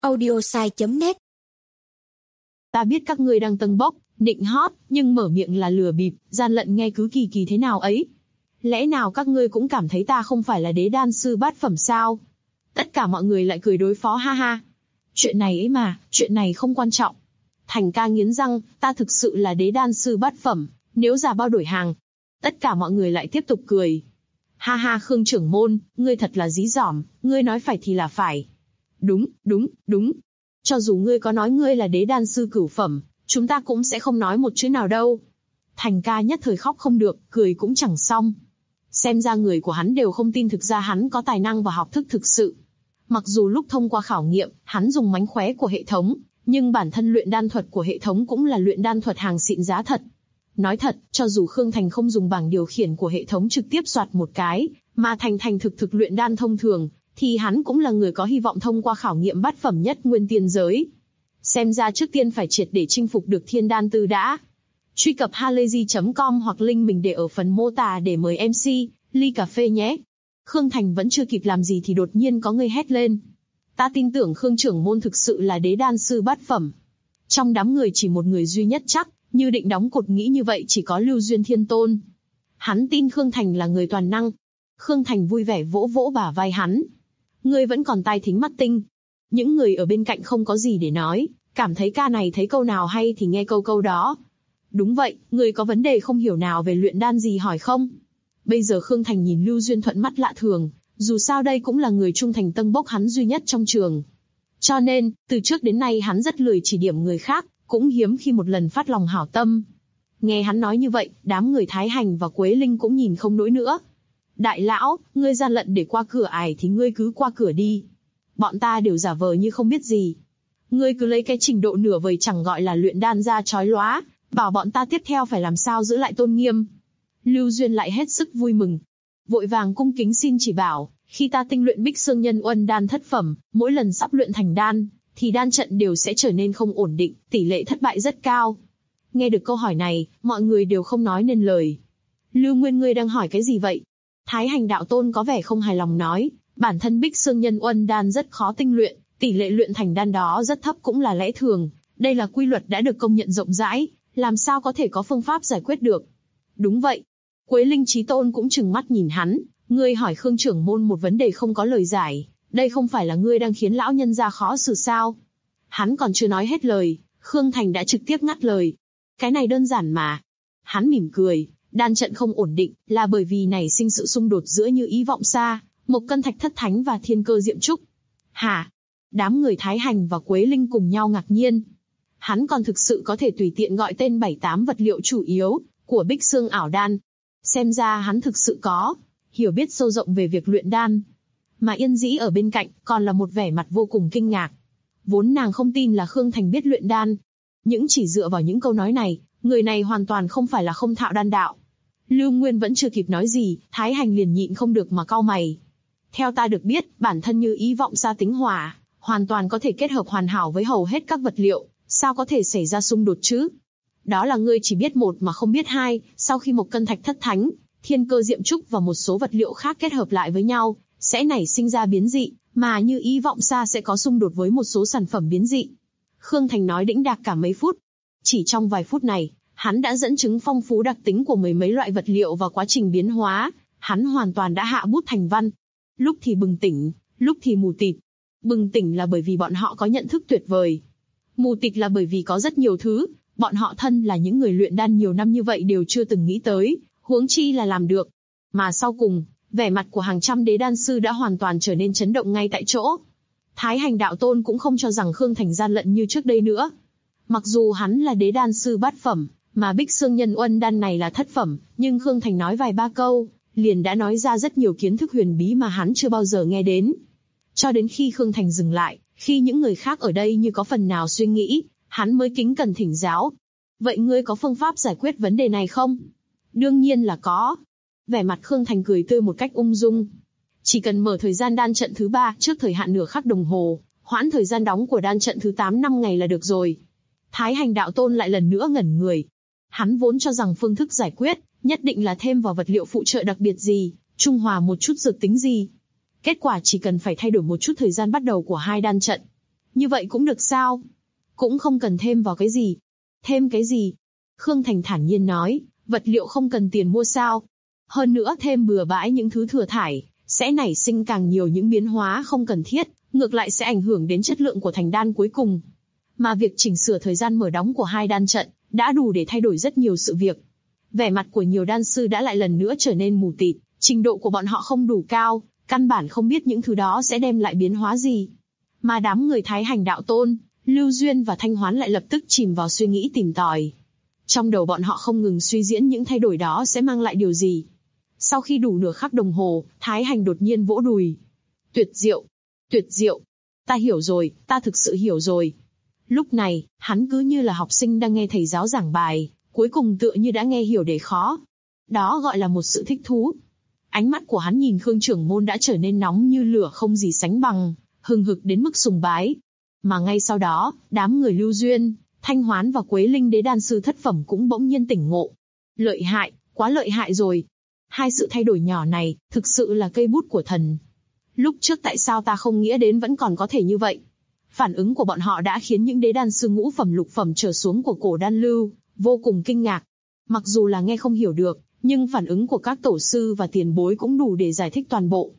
audiosai.net. Ta biết các ngươi đang tâng bốc, nịnh hót, nhưng mở miệng là lừa bịp, gian lận nghe cứ kỳ kỳ thế nào ấy. Lẽ nào các ngươi cũng cảm thấy ta không phải là đế đan sư bát phẩm sao? Tất cả mọi người lại cười đối phó ha ha. Chuyện này ấy mà, chuyện này không quan trọng. Thành ca nghiến răng, ta thực sự là đế đan sư bát phẩm, nếu giả bao đổi hàng. Tất cả mọi người lại tiếp tục cười. Ha ha Khương trưởng môn, ngươi thật là dí dỏm, ngươi nói phải thì là phải. Đúng. Cho dù ngươi có nói ngươi là đế đan sư cửu phẩm, chúng ta cũng sẽ không nói một chữ nào đâu. Thành ca nhất thời khóc không được, cười cũng chẳng xong. Xem ra người của hắn đều không tin thực ra hắn có tài năng và học thức thực sự. Mặc dù lúc thông qua khảo nghiệm, hắn dùng mánh khóe của hệ thống, nhưng bản thân luyện đan thuật của hệ thống cũng là luyện đan thuật hàng xịn giá thật. Nói thật, cho dù Khương Thành không dùng bảng điều khiển của hệ thống trực tiếp soạt một cái, mà thành thực luyện đan thông thường, thì hắn cũng là người có hy vọng thông qua khảo nghiệm bát phẩm nhất nguyên tiên giới. Xem ra trước tiên phải triệt để chinh phục được Thiên Đan Tư đã. Truy cập halayzi.com hoặc link mình để ở phần mô tả để mời MC, ly cà phê nhé. Khương Thành vẫn chưa kịp làm gì thì đột nhiên có người hét lên. Ta tin tưởng Khương trưởng môn thực sự là đế đan sư bát phẩm. Trong đám người chỉ một người duy nhất chắc, như định đóng cột nghĩ như vậy chỉ có Lưu Duyên Thiên Tôn. Hắn tin Khương Thành là người toàn năng. Khương Thành vui vẻ vỗ vỗ bả vai hắn. Ngươi vẫn còn tai thính mắt tinh. Những người ở bên cạnh không có gì để nói, cảm thấy ca này thấy câu nào hay thì nghe câu đó. Đúng vậy, ngươi có vấn đề không hiểu nào về luyện đan gì hỏi không? Bây giờ Khương Thành nhìn Lưu Duyên thuận mắt lạ thường, dù sao đây cũng là người trung thành tâng bốc hắn duy nhất trong trường. Cho nên, từ trước đến nay hắn rất lười chỉ điểm người khác, cũng hiếm khi một lần phát lòng hảo tâm. Nghe hắn nói như vậy, đám người Thái Hành và Quế Linh cũng nhìn không nổi nữa. Đại lão, ngươi gian lận để qua cửa ải thì ngươi cứ qua cửa đi. Bọn ta đều giả vờ như không biết gì. Ngươi cứ lấy cái trình độ nửa vời chẳng gọi là luyện đan ra chói lóa, bảo bọn ta tiếp theo phải làm sao giữ lại tôn nghiêm. Lưu Duyên lại hết sức vui mừng. Vội vàng cung kính xin chỉ bảo, khi ta tinh luyện Bích Xương Nhân Uân đan thất phẩm, mỗi lần sắp luyện thành đan, thì đan trận đều sẽ trở nên không ổn định, tỷ lệ thất bại rất cao. Nghe được câu hỏi này, mọi người đều không nói nên lời. Lưu Nguyên ngươi đang hỏi cái gì vậy? Thái Hành đạo tôn có vẻ không hài lòng nói, bản thân Bích Xương Nhân Uân đan rất khó tinh luyện, tỷ lệ luyện thành đan đó rất thấp cũng là lẽ thường, đây là quy luật đã được công nhận rộng rãi, làm sao có thể có phương pháp giải quyết được. Đúng vậy. Quế Linh Chí Tôn cũng trừng mắt nhìn hắn, ngươi hỏi Khương trưởng môn một vấn đề không có lời giải, đây không phải là ngươi đang khiến lão nhân gia khó xử sao? Hắn còn chưa nói hết lời, Khương Thành đã trực tiếp ngắt lời. Cái này đơn giản mà. Hắn mỉm cười, đan trận không ổn định, là bởi vì nảy sinh sự xung đột giữa Như Ý Vọng Sa, Mộc Cân Thạch Thất Thánh và Thiên Cơ Diệm Trúc. Hả? Đám người Thái Hành và Quế Linh cùng nhau ngạc nhiên. Hắn còn thực sự có thể tùy tiện gọi tên 7-8 vật liệu chủ yếu của Bích Xương ảo đan. Xem ra hắn thực sự có hiểu biết sâu rộng về việc luyện đan. Mà Yên Dĩ ở bên cạnh còn là một vẻ mặt vô cùng kinh ngạc. Vốn nàng không tin là Khương Thành biết luyện đan. Nhưng chỉ dựa vào những câu nói này, người này hoàn toàn không phải là không thạo đan đạo. Lưu Nguyên vẫn chưa kịp nói gì, Thái Hành liền nhịn không được mà cau mày. Theo ta được biết, bản thân Như Ý Vọng Sa tính hỏa, hoàn toàn có thể kết hợp hoàn hảo với hầu hết các vật liệu, sao có thể xảy ra xung đột chứ? Đó là ngươi chỉ biết một mà không biết hai, sau khi Mộc Cân Thạch Thất Thánh, Thiên Cơ Diệm Trúc và một số vật liệu khác kết hợp lại với nhau, sẽ nảy sinh ra biến dị, mà Như Ý Vọng Sa sẽ có xung đột với một số sản phẩm biến dị. Khương Thành nói đĩnh đạc cả mấy phút. Chỉ trong vài phút này, hắn đã dẫn chứng phong phú đặc tính của mười mấy loại vật liệu và quá trình biến hóa, hắn hoàn toàn đã hạ bút thành văn. Lúc thì bừng tỉnh, lúc thì mù tịt. Bừng tỉnh là bởi vì bọn họ có nhận thức tuyệt vời. Mù tịt là bởi vì có rất nhiều thứ, bọn họ thân là những người luyện đan nhiều năm như vậy đều chưa từng nghĩ tới, huống chi là làm được. Mà sau cùng, vẻ mặt của hàng trăm đế đan sư đã hoàn toàn trở nên chấn động ngay tại chỗ. Thái Hành đạo tôn cũng không cho rằng Khương Thành gian lận như trước đây nữa. Mặc dù hắn là đế đan sư bát phẩm, mà Bích Xương Nhân Uân đan này là thất phẩm, nhưng Khương Thành nói vài ba câu, liền đã nói ra rất nhiều kiến thức huyền bí mà hắn chưa bao giờ nghe đến. Cho đến khi Khương Thành dừng lại, khi những người khác ở đây như có phần nào suy nghĩ, hắn mới kính cẩn thỉnh giáo. Vậy ngươi có phương pháp giải quyết vấn đề này không? Đương nhiên là có. Vẻ mặt Khương Thành cười tươi một cách ung dung. Chỉ cần mở thời gian đan trận thứ 3 trước thời hạn nửa khắc đồng hồ, hoãn thời gian đóng của đan trận thứ 8 5 ngày là được rồi. Thái Hành đạo tôn lại lần nữa ngẩn người. Hắn vốn cho rằng phương thức giải quyết, nhất định là thêm vào vật liệu phụ trợ đặc biệt gì, trung hòa một chút dược tính gì. Kết quả chỉ cần phải thay đổi một chút thời gian bắt đầu của hai đan trận. Như vậy cũng được sao? Cũng không cần thêm vào cái gì. Thêm cái gì? Khương Thành thản nhiên nói, vật liệu không cần tiền mua sao? Hơn nữa thêm bừa bãi những thứ thừa thải, sẽ nảy sinh càng nhiều những biến hóa không cần thiết, ngược lại sẽ ảnh hưởng đến chất lượng của thành đan cuối cùng. Mà việc chỉnh sửa thời gian mở đóng của 2 đan trận, đã đủ để thay đổi rất nhiều sự việc. Vẻ mặt của nhiều đan sư đã lại lần nữa trở nên mù tịt, trình độ của bọn họ không đủ cao, căn bản không biết những thứ đó sẽ đem lại biến hóa gì. Mà đám người Thái Hành Đạo Tôn, Lưu Duyên và Thanh Hoán lại lập tức chìm vào suy nghĩ tìm tòi. Trong đầu bọn họ không ngừng suy diễn những thay đổi đó sẽ mang lại điều gì. Sau khi đủ nửa khắc đồng hồ, Thái Hành đột nhiên vỗ đùi. Tuyệt diệu! Tuyệt diệu! Ta hiểu rồi, ta thực sự hiểu rồi. Lúc này, hắn cứ như là học sinh đang nghe thầy giáo giảng bài, cuối cùng tựa như đã nghe hiểu đề khó. Đó gọi là một sự thích thú. Ánh mắt của hắn nhìn Khương trưởng môn đã trở nên nóng như lửa không gì sánh bằng, hừng hực đến mức sùng bái. Mà ngay sau đó, đám người Lưu Duyên, Thanh Hoán và Quế Linh đế đan sư thất phẩm cũng bỗng nhiên tỉnh ngộ. Lợi hại, quá lợi hại rồi. Hai sự thay đổi nhỏ này, thực sự là cây bút của thần. Lúc trước tại sao ta không nghĩ đến vẫn còn có thể như vậy? Phản ứng của bọn họ đã khiến những đế đan sư ngũ phẩm lục phẩm trở xuống của cổ đan lưu, vô cùng kinh ngạc. Mặc dù là nghe không hiểu được, nhưng phản ứng của các tổ sư và tiền bối cũng đủ để giải thích toàn bộ.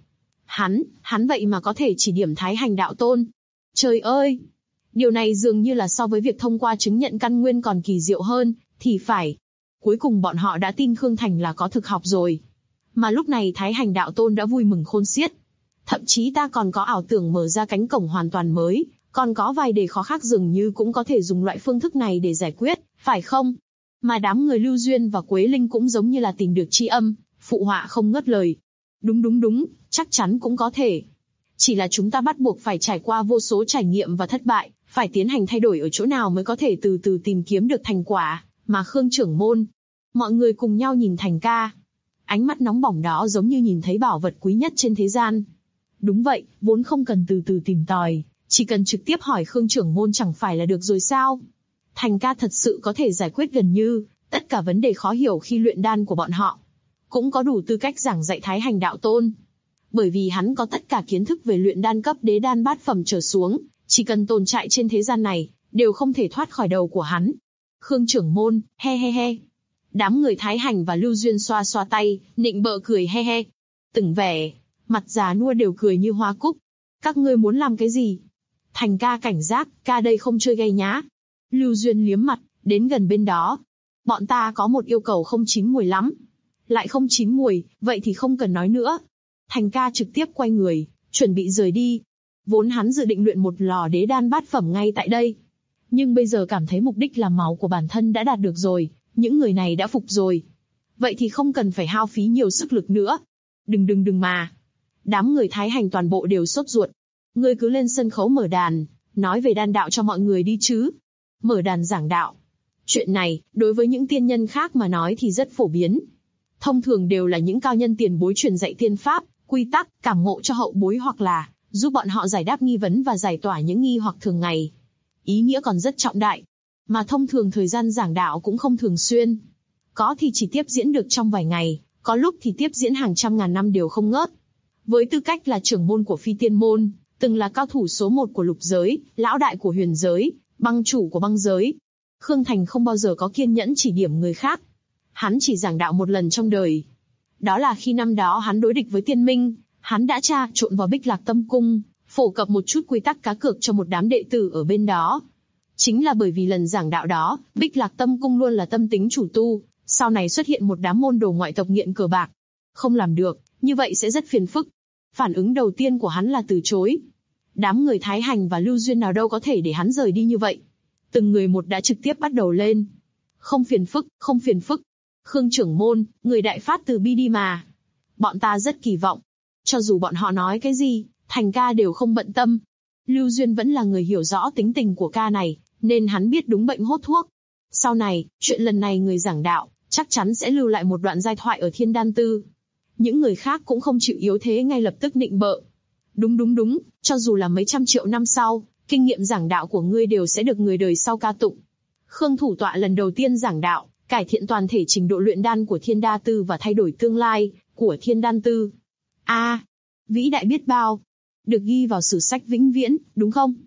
Hắn vậy mà có thể chỉ điểm Thái Hành Đạo Tôn. Trời ơi! Điều này dường như là so với việc thông qua chứng nhận căn nguyên còn kỳ diệu hơn, thì phải. Cuối cùng bọn họ đã tin Khương Thành là có thực học rồi. Mà lúc này Thái Hành Đạo Tôn đã vui mừng khôn xiết. Thậm chí ta còn có ảo tưởng mở ra cánh cổng hoàn toàn mới, còn có vài đề khó khác dường như cũng có thể dùng loại phương thức này để giải quyết, phải không? Mà đám người Lưu Duyên và Quế Linh cũng giống như là tìm được tri âm, phụ họa không ngớt lời. Đúng, chắc chắn cũng có thể. Chỉ là chúng ta bắt buộc phải trải qua vô số trải nghiệm và thất bại, phải tiến hành thay đổi ở chỗ nào mới có thể từ từ tìm kiếm được thành quả, mà Khương trưởng môn. Mọi người cùng nhau nhìn Thành ca. Ánh mắt nóng bỏng đó giống như nhìn thấy bảo vật quý nhất trên thế gian. Đúng vậy, vốn không cần từ từ tìm tòi, chỉ cần trực tiếp hỏi Khương trưởng môn chẳng phải là được rồi sao? Thành ca thật sự có thể giải quyết gần như tất cả vấn đề khó hiểu khi luyện đan của bọn họ. Cũng có đủ tư cách giảng dạy Thái Hành Đạo Tôn. Bởi vì hắn có tất cả kiến thức về luyện đan cấp đế đan bát phẩm trở xuống, chỉ cần tồn tại trên thế gian này, đều không thể thoát khỏi đầu của hắn. Khương trưởng môn, he he he. Đám người Thái Hành và Lưu Duyên xoa xoa tay, nịnh bợ cười he he. Từng vẻ, mặt già nua đều cười như hoa cúc. Các ngươi muốn làm cái gì? Thành ca cảnh giác, ca đây không chơi gay nhá. Lưu Duyên liếm mặt, đến gần bên đó. Bọn ta có một yêu cầu không chín mùi lắm. Lại không chín mùi, vậy thì không cần nói nữa. Thành ca trực tiếp quay người, chuẩn bị rời đi. Vốn hắn dự định luyện một lò đế đan bát phẩm ngay tại đây. Nhưng bây giờ cảm thấy mục đích làm máu của bản thân đã đạt được rồi, những người này đã phục rồi. Vậy thì không cần phải hao phí nhiều sức lực nữa. Đừng mà. Đám người Thái Hành toàn bộ đều sốt ruột. Ngươi cứ lên sân khấu mở đàn, nói về đan đạo cho mọi người đi chứ. Mở đàn giảng đạo. Chuyện này, đối với những tiên nhân khác mà nói thì rất phổ biến. Thông thường đều là những cao nhân tiền bối truyền dạy tiên pháp, quy tắc, cảm ngộ cho hậu bối hoặc là giúp bọn họ giải đáp nghi vấn và giải tỏa những nghi hoặc thường ngày. Ý nghĩa còn rất trọng đại. Mà thông thường thời gian giảng đạo cũng không thường xuyên. Có thì chỉ tiếp diễn được trong vài ngày, có lúc thì tiếp diễn hàng trăm ngàn năm đều không ngớt. Với tư cách là trưởng môn của Phi Tiên Môn, từng là cao thủ số 1 của lục giới, lão đại của huyền giới, băng chủ của băng giới, Khương Thành không bao giờ có kiên nhẫn chỉ điểm người khác. Hắn chỉ giảng đạo một lần trong đời. Đó là khi năm đó hắn đối địch với Tiên Minh, hắn đã tra trộn vào Bích Lạc Tâm Cung, phổ cập một chút quy tắc cá cược cho một đám đệ tử ở bên đó. Chính là bởi vì lần giảng đạo đó, Bích Lạc Tâm Cung luôn là tâm tính chủ tu, sau này xuất hiện một đám môn đồ ngoại tộc nghiện cờ bạc. Không làm được, như vậy sẽ rất phiền phức. Phản ứng đầu tiên của hắn là từ chối. Đám người Thái Hành và Lưu Duyên nào đâu có thể để hắn rời đi như vậy. Từng người một đã trực tiếp bắt đầu lên. Không phiền phức. Khương trưởng môn, người đại phát từ bi đi mà. Bọn ta rất kỳ vọng. Cho dù bọn họ nói cái gì, Thành ca đều không bận tâm. Lưu Duyên vẫn là người hiểu rõ tính tình của ca này, nên hắn biết đúng bệnh hốt thuốc. Sau này, chuyện lần này người giảng đạo, chắc chắn sẽ lưu lại một đoạn giai thoại ở Thiên Đan Tư. Những người khác cũng không chịu yếu thế ngay lập tức nịnh bợ. Đúng, cho dù là mấy trăm triệu năm sau, kinh nghiệm giảng đạo của ngươi đều sẽ được người đời sau ca tụng. Khương thủ tọa lần đầu tiên giảng đạo, cải thiện toàn thể trình độ luyện đan của Thiên Đan Tư và thay đổi tương lai của Thiên Đan Tư. Vĩ đại biết bao. Được ghi vào sử sách vĩnh viễn, đúng không?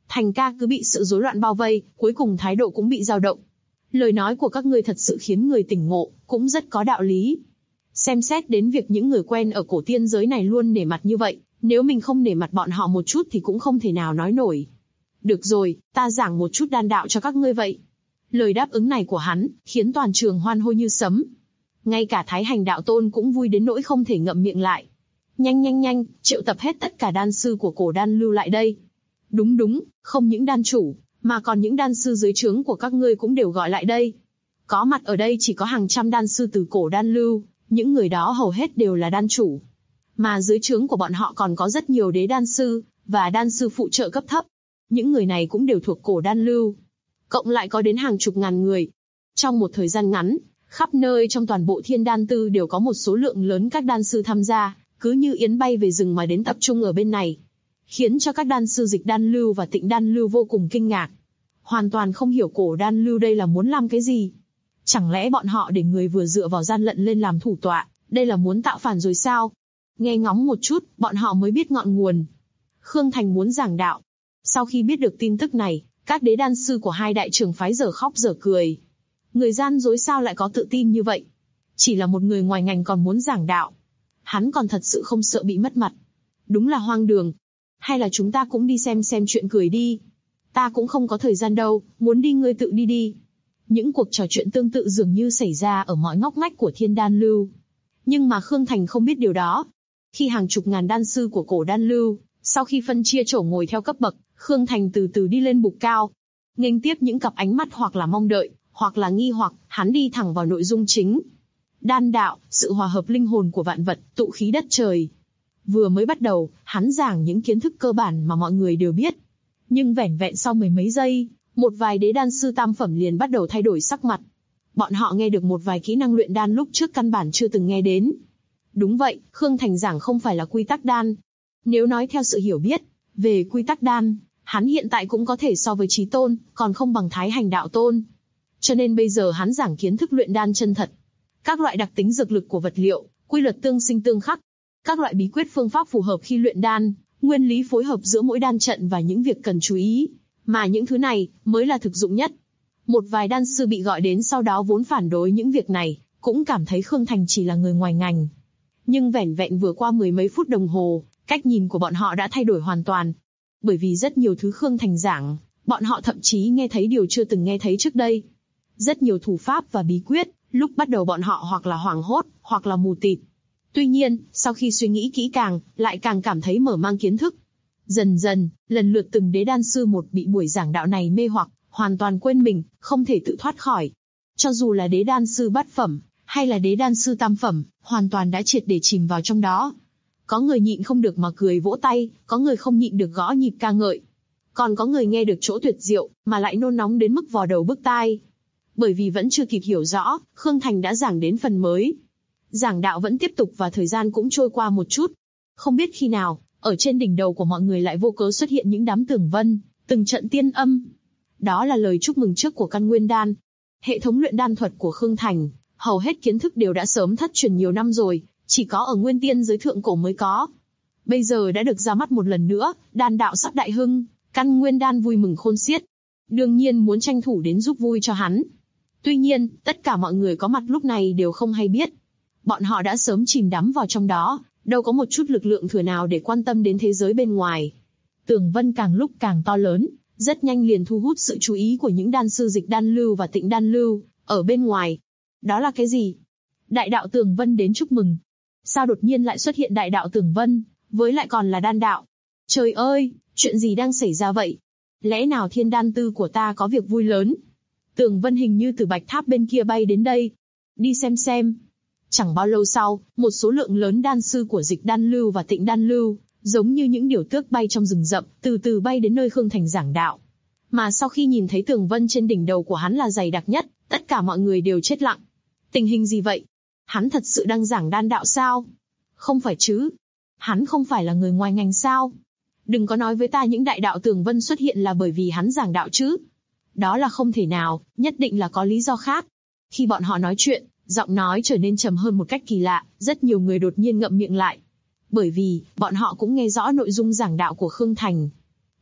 Thành ca cứ bị sự rối loạn bao vây, cuối cùng thái độ cũng bị dao động. Lời nói của các ngươi thật sự khiến người tỉnh ngộ, cũng rất có đạo lý. Xem xét đến việc những người quen ở cổ tiên giới này luôn nể mặt như vậy, nếu mình không nể mặt bọn họ một chút thì cũng không thể nào nói nổi. Được rồi, ta giảng một chút đan đạo cho các ngươi vậy. Lời đáp ứng này của hắn, khiến toàn trường hoan hô như sấm. Ngay cả Thái Hành đạo tôn cũng vui đến nỗi không thể ngậm miệng lại. Nhanh nhanh nhanh, triệu tập hết tất cả đan sư của cổ đan lưu lại đây. Đúng, không những đan chủ, mà còn những đan sư dưới trướng của các ngươi cũng đều gọi lại đây. Có mặt ở đây chỉ có hàng trăm đan sư từ cổ đan lưu, những người đó hầu hết đều là đan chủ. Mà dưới trướng của bọn họ còn có rất nhiều đế đan sư, và đan sư phụ trợ cấp thấp. Những người này cũng đều thuộc cổ đan lưu. Cộng lại có đến hàng chục ngàn người. Trong một thời gian ngắn, khắp nơi trong toàn bộ Thiên Đan Tư đều có một số lượng lớn các đan sư tham gia, cứ như yến bay về rừng mà đến tập trung ở bên này. Khiến cho các đan sư Dịch Đan Lưu và Tịnh Đan Lưu vô cùng kinh ngạc. Hoàn toàn không hiểu cổ đan lưu đây là muốn làm cái gì. Chẳng lẽ bọn họ để người vừa dựa vào gian lận lên làm thủ tọa, đây là muốn tạo phản rồi sao? Nghe ngóng một chút, bọn họ mới biết ngọn nguồn. Khương Thành muốn giảng đạo. Sau khi biết được tin tức này, các đế đan sư của hai đại trường phái dở khóc dở cười. Người gian dối sao lại có tự tin như vậy? Chỉ là một người ngoài ngành còn muốn giảng đạo. Hắn còn thật sự không sợ bị mất mặt. Đúng là hoang đường. Hay là chúng ta cũng đi xem chuyện cười đi. Ta cũng không có thời gian đâu, muốn đi ngươi tự đi đi. Những cuộc trò chuyện tương tự dường như xảy ra ở mọi ngóc ngách của Thiên Đan Lưu. Nhưng mà Khương Thành không biết điều đó. Khi hàng chục ngàn đan sư của cổ đan lưu, sau khi phân chia chỗ ngồi theo cấp bậc, Khương Thành từ từ đi lên bục cao. Nghênh tiếp những cặp ánh mắt hoặc là mong đợi, hoặc là nghi hoặc, hắn đi thẳng vào nội dung chính. Đan đạo, sự hòa hợp linh hồn của vạn vật, tụ khí đất trời. Vừa mới bắt đầu, hắn giảng những kiến thức cơ bản mà mọi người đều biết. Nhưng vẻn vẹn sau mười mấy giây, một vài đế đan sư tam phẩm liền bắt đầu thay đổi sắc mặt. Bọn họ nghe được một vài kỹ năng luyện đan lúc trước căn bản chưa từng nghe đến. Đúng vậy, Khương Thành giảng không phải là quy tắc đan. Nếu nói theo sự hiểu biết về quy tắc đan, hắn hiện tại cũng có thể so với Chí Tôn, còn không bằng Thái Hành đạo tôn. Cho nên bây giờ hắn giảng kiến thức luyện đan chân thật. Các loại đặc tính dược lực của vật liệu, quy luật tương sinh tương khắc, các loại bí quyết phương pháp phù hợp khi luyện đan, nguyên lý phối hợp giữa mỗi đan trận và những việc cần chú ý, mà những thứ này mới là thực dụng nhất. Một vài đan sư bị gọi đến sau đó vốn phản đối những việc này, cũng cảm thấy Khương Thành chỉ là người ngoài ngành. Nhưng vẻn vẹn vừa qua mười mấy phút đồng hồ, cách nhìn của bọn họ đã thay đổi hoàn toàn. Bởi vì rất nhiều thứ Khương Thành giảng, bọn họ thậm chí nghe thấy điều chưa từng nghe thấy trước đây. Rất nhiều thủ pháp và bí quyết, lúc bắt đầu bọn họ hoặc là hoảng hốt, hoặc là mù tịt. Tuy nhiên, sau khi suy nghĩ kỹ càng, lại càng cảm thấy mở mang kiến thức. Dần dần, lần lượt từng đế đan sư một bị buổi giảng đạo này mê hoặc, hoàn toàn quên mình, không thể tự thoát khỏi. Cho dù là đế đan sư bát phẩm, hay là đế đan sư tam phẩm, hoàn toàn đã triệt để chìm vào trong đó. Có người nhịn không được mà cười vỗ tay, có người không nhịn được gõ nhịp ca ngợi. Còn có người nghe được chỗ tuyệt diệu, mà lại nôn nóng đến mức vò đầu bức tai. Bởi vì vẫn chưa kịp hiểu rõ, Khương Thành đã giảng đến phần mới. Giảng đạo vẫn tiếp tục và thời gian cũng trôi qua một chút. Không biết khi nào, ở trên đỉnh đầu của mọi người lại vô cớ xuất hiện những đám tường vân, từng trận tiên âm. Đó là lời chúc mừng trước của căn nguyên đan. Hệ thống luyện đan thuật của Khương Thành, hầu hết kiến thức đều đã sớm thất truyền nhiều năm rồi, chỉ có ở nguyên tiên giới thượng cổ mới có. Bây giờ đã được ra mắt một lần nữa, đan đạo sắp đại hưng, căn nguyên đan vui mừng khôn xiết. Đương nhiên muốn tranh thủ đến giúp vui cho hắn. Tuy nhiên, tất cả mọi người có mặt lúc này đều không hay biết. Bọn họ đã sớm chìm đắm vào trong đó, đâu có một chút lực lượng thừa nào để quan tâm đến thế giới bên ngoài. Tường vân càng lúc càng to lớn, rất nhanh liền thu hút sự chú ý của những đan sư Dịch Đan Lưu và Tịnh Đan Lưu ở bên ngoài. Đó là cái gì? Đại đạo tường vân đến chúc mừng. Sao đột nhiên lại xuất hiện đại đạo tường vân, với lại còn là đan đạo? Trời ơi, chuyện gì đang xảy ra vậy? Lẽ nào Thiên Đan Tư của ta có việc vui lớn? Tường vân hình như từ bạch tháp bên kia bay đến đây. Đi xem. Chẳng bao lâu sau, một số lượng lớn đan sư của Dịch Đan Lưu và Tịnh Đan Lưu, giống như những điểu tước bay trong rừng rậm, từ từ bay đến nơi Khương Thành giảng đạo. Mà sau khi nhìn thấy tường vân trên đỉnh đầu của hắn là dày đặc nhất, tất cả mọi người đều chết lặng. Tình hình gì vậy? Hắn thật sự đang giảng đan đạo sao? Không phải chứ? Hắn không phải là người ngoài ngành sao? Đừng có nói với ta những đại đạo tường vân xuất hiện là bởi vì hắn giảng đạo chứ. Đó là không thể nào, nhất định là có lý do khác. Khi bọn họ nói chuyện, giọng nói trở nên trầm hơn một cách kỳ lạ, rất nhiều người đột nhiên ngậm miệng lại. Bởi vì, bọn họ cũng nghe rõ nội dung giảng đạo của Khương Thành.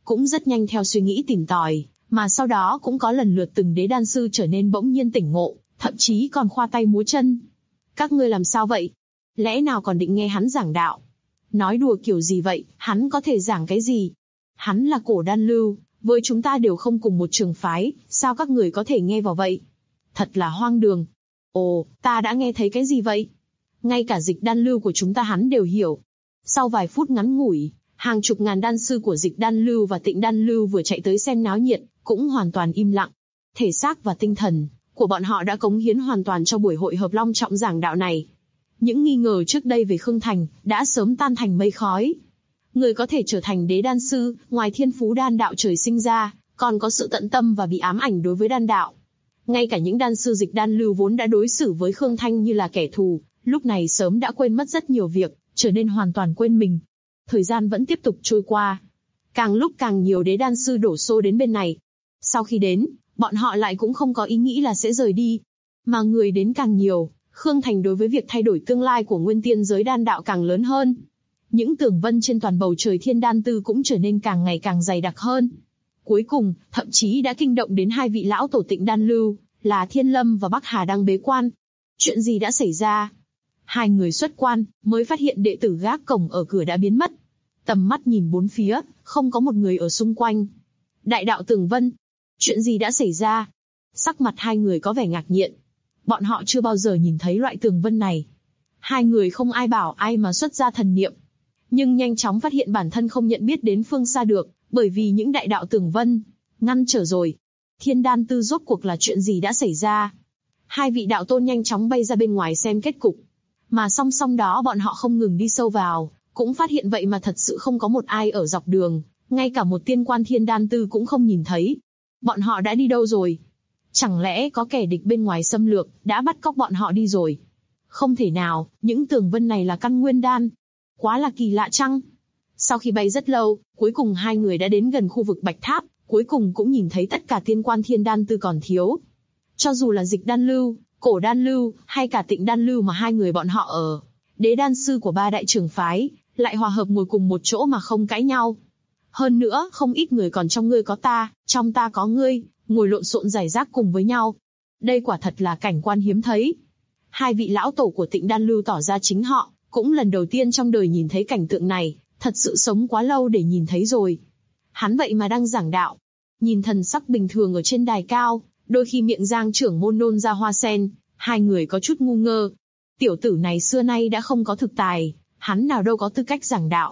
cũng rất nhanh theo suy nghĩ tìm tòi, mà sau đó cũng có lần lượt từng đế đan sư trở nên bỗng nhiên tỉnh ngộ, thậm chí còn khoa tay múa chân. Các ngươi làm sao vậy? Lẽ nào còn định nghe hắn giảng đạo? Nói đùa kiểu gì vậy, hắn có thể giảng cái gì? Hắn là Cổ Đan Lưu, với chúng ta đều không cùng một trường phái, sao các người có thể nghe vào vậy? Thật là hoang đường. Ồ, ta đã nghe thấy cái gì vậy? Ngay cả Dịch Đan Lưu của chúng ta hắn đều hiểu. Sau vài phút ngắn ngủi, hàng chục ngàn đan sư của Dịch Đan Lưu và Tịnh Đan Lưu vừa chạy tới xem náo nhiệt, cũng hoàn toàn im lặng. Thể xác và tinh thần của bọn họ đã cống hiến hoàn toàn cho buổi hội hợp long trọng giảng đạo này. Những nghi ngờ trước đây về Khương Thành đã sớm tan thành mây khói. Người có thể trở thành đế đan sư, ngoài thiên phú đan đạo trời sinh ra, còn có sự tận tâm và bị ám ảnh đối với đan đạo. Ngay cả những đan sư Dịch Đan Lưu vốn đã đối xử với Khương Thanh như là kẻ thù, lúc này sớm đã quên mất rất nhiều việc, trở nên hoàn toàn quên mình. Thời gian vẫn tiếp tục trôi qua. Càng lúc càng nhiều đế đan sư đổ xô đến bên này. Sau khi đến, bọn họ lại cũng không có ý nghĩ là sẽ rời đi. Mà người đến càng nhiều, Khương Thành đối với việc thay đổi tương lai của nguyên tiên giới đan đạo càng lớn hơn. Những tường vân trên toàn bầu trời thiên đan tư cũng trở nên càng ngày càng dày đặc hơn. Cuối cùng, thậm chí đã kinh động đến hai vị lão tổ Tịnh Đan Lưu, là Thiên Lâm và Bắc Hà đang bế quan. Chuyện gì đã xảy ra? Hai người xuất quan, mới phát hiện đệ tử gác cổng ở cửa đã biến mất. Tầm mắt nhìn bốn phía, không có một người ở xung quanh. Đại đạo Tường Vân, chuyện gì đã xảy ra? Sắc mặt hai người có vẻ ngạc nhiên. Bọn họ chưa bao giờ nhìn thấy loại tường vân này. Hai người không ai bảo ai mà xuất ra thần niệm. Nhưng nhanh chóng phát hiện bản thân không nhận biết đến phương xa được, bởi vì những đại đạo tường vân ngăn trở rồi. Thiên đan tư rốt cuộc là chuyện gì đã xảy ra? Hai vị đạo tôn nhanh chóng bay ra bên ngoài xem kết cục. Mà song song đó bọn họ không ngừng đi sâu vào, cũng phát hiện vậy mà thật sự không có một ai ở dọc đường, ngay cả một tiên quan thiên đan tư cũng không nhìn thấy. Bọn họ đã đi đâu rồi? Chẳng lẽ có kẻ địch bên ngoài xâm lược, đã bắt cóc bọn họ đi rồi? Không thể nào, những tường vân này là căn nguyên đan. Quá là kỳ lạ chăng? Sau khi bay rất lâu, cuối cùng hai người đã đến gần khu vực Bạch Tháp, cuối cùng cũng nhìn thấy tất cả tiên quan thiên đan tư còn thiếu. Cho dù là Dịch Đan Lưu, Cổ Đan Lưu, hay cả Tịnh Đan Lưu mà hai người bọn họ ở, đế đan sư của ba đại trường phái, lại hòa hợp ngồi cùng một chỗ mà không cãi nhau. Hơn nữa, không ít người còn trong ngươi có ta, trong ta có ngươi, ngồi lộn xộn rải rác cùng với nhau. Đây quả thật là cảnh quan hiếm thấy. Hai vị lão tổ của Tịnh Đan Lưu tỏ ra chính họ, cũng lần đầu tiên trong đời nhìn thấy cảnh tượng này, thật sự sống quá lâu để nhìn thấy rồi. Hắn vậy mà đang giảng đạo. Nhìn thần sắc bình thường ở trên đài cao, đôi khi miệng Giang trưởng môn nôn ra hoa sen, hai người có chút ngu ngơ. Tiểu tử này xưa nay đã không có thực tài, hắn nào đâu có tư cách giảng đạo.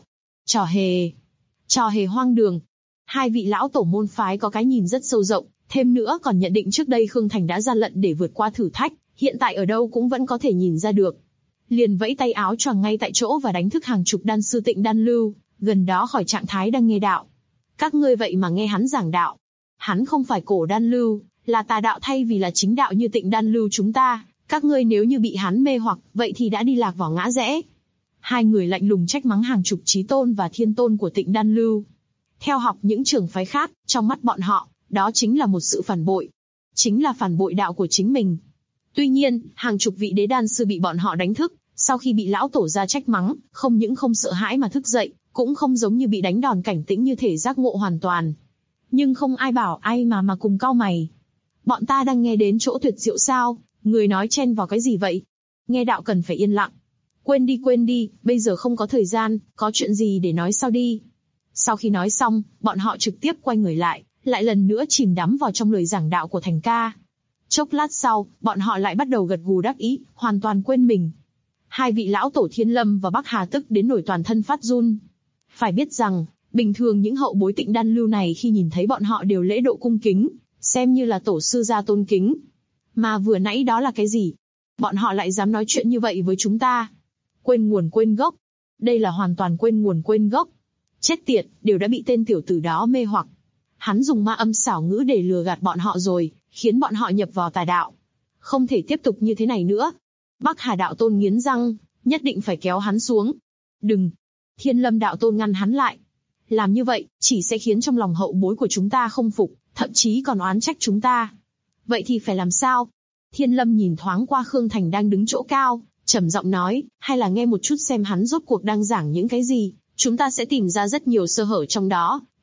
Trò hề hoang đường. Hai vị lão tổ môn phái có cái nhìn rất sâu rộng, thêm nữa còn nhận định trước đây Khương Thành đã gian lận để vượt qua thử thách, hiện tại ở đâu cũng vẫn có thể nhìn ra được. Liền vẫy tay áo choàng ngay tại chỗ và đánh thức hàng chục đan sư Tịnh Đan Lưu, gần đó khỏi trạng thái đang nghe đạo. Các ngươi vậy mà nghe hắn giảng đạo. Hắn không phải Cổ Đan Lưu, là tà đạo thay vì là chính đạo như Tịnh Đan Lưu chúng ta. Các ngươi nếu như bị hắn mê hoặc, vậy thì đã đi lạc vào ngã rẽ. Hai người lạnh lùng trách mắng hàng chục chí tôn và thiên tôn của Tịnh Đan Lưu. Theo học những trường phái khác, trong mắt bọn họ, đó chính là một sự phản bội. Chính là phản bội đạo của chính mình. Tuy nhiên, hàng chục vị đế đan sư bị bọn họ đánh thức, sau khi bị lão tổ ra trách mắng, không những không sợ hãi mà thức dậy, cũng không giống như bị đánh đòn cảnh tĩnh như thể giác ngộ hoàn toàn. Nhưng không ai bảo ai mà cùng cau mày. Bọn ta đang nghe đến chỗ tuyệt diệu sao, người nói chen vào cái gì vậy? Nghe đạo cần phải yên lặng. Quên đi, bây giờ không có thời gian, có chuyện gì để nói sau đi. Sau khi nói xong, bọn họ trực tiếp quay người lại lần nữa chìm đắm vào trong lời giảng đạo của Thành ca. Chốc lát sau, bọn họ lại bắt đầu gật gù đắc ý, hoàn toàn quên mình. Hai vị lão tổ Thiên Lâm và Bắc Hà tức đến nổi toàn thân phát run. Phải biết rằng, bình thường những hậu bối Tịnh Đan Lưu này khi nhìn thấy bọn họ đều lễ độ cung kính, xem như là tổ sư gia tôn kính. Mà vừa nãy đó là cái gì? Bọn họ lại dám nói chuyện như vậy với chúng ta. Quên nguồn quên gốc. Đây là hoàn toàn quên nguồn quên gốc. Chết tiệt, đều đã bị tên tiểu tử đó mê hoặc. Hắn dùng ma âm xảo ngữ để lừa gạt bọn họ rồi, khiến bọn họ nhập vào tà đạo. Không thể tiếp tục như thế này nữa. Bắc Hà đạo tôn nghiến răng, nhất định phải kéo hắn xuống. Đừng. Thiên Lâm đạo tôn ngăn hắn lại. Làm như vậy, chỉ sẽ khiến trong lòng hậu bối của chúng ta không phục, thậm chí còn oán trách chúng ta. Vậy thì phải làm sao? Thiên Lâm nhìn thoáng qua Khương Thành đang đứng chỗ cao, trầm giọng nói, hay là nghe một chút xem hắn rốt cuộc đang giảng những cái gì, chúng ta sẽ tìm ra rất nhiều sơ hở trong đó,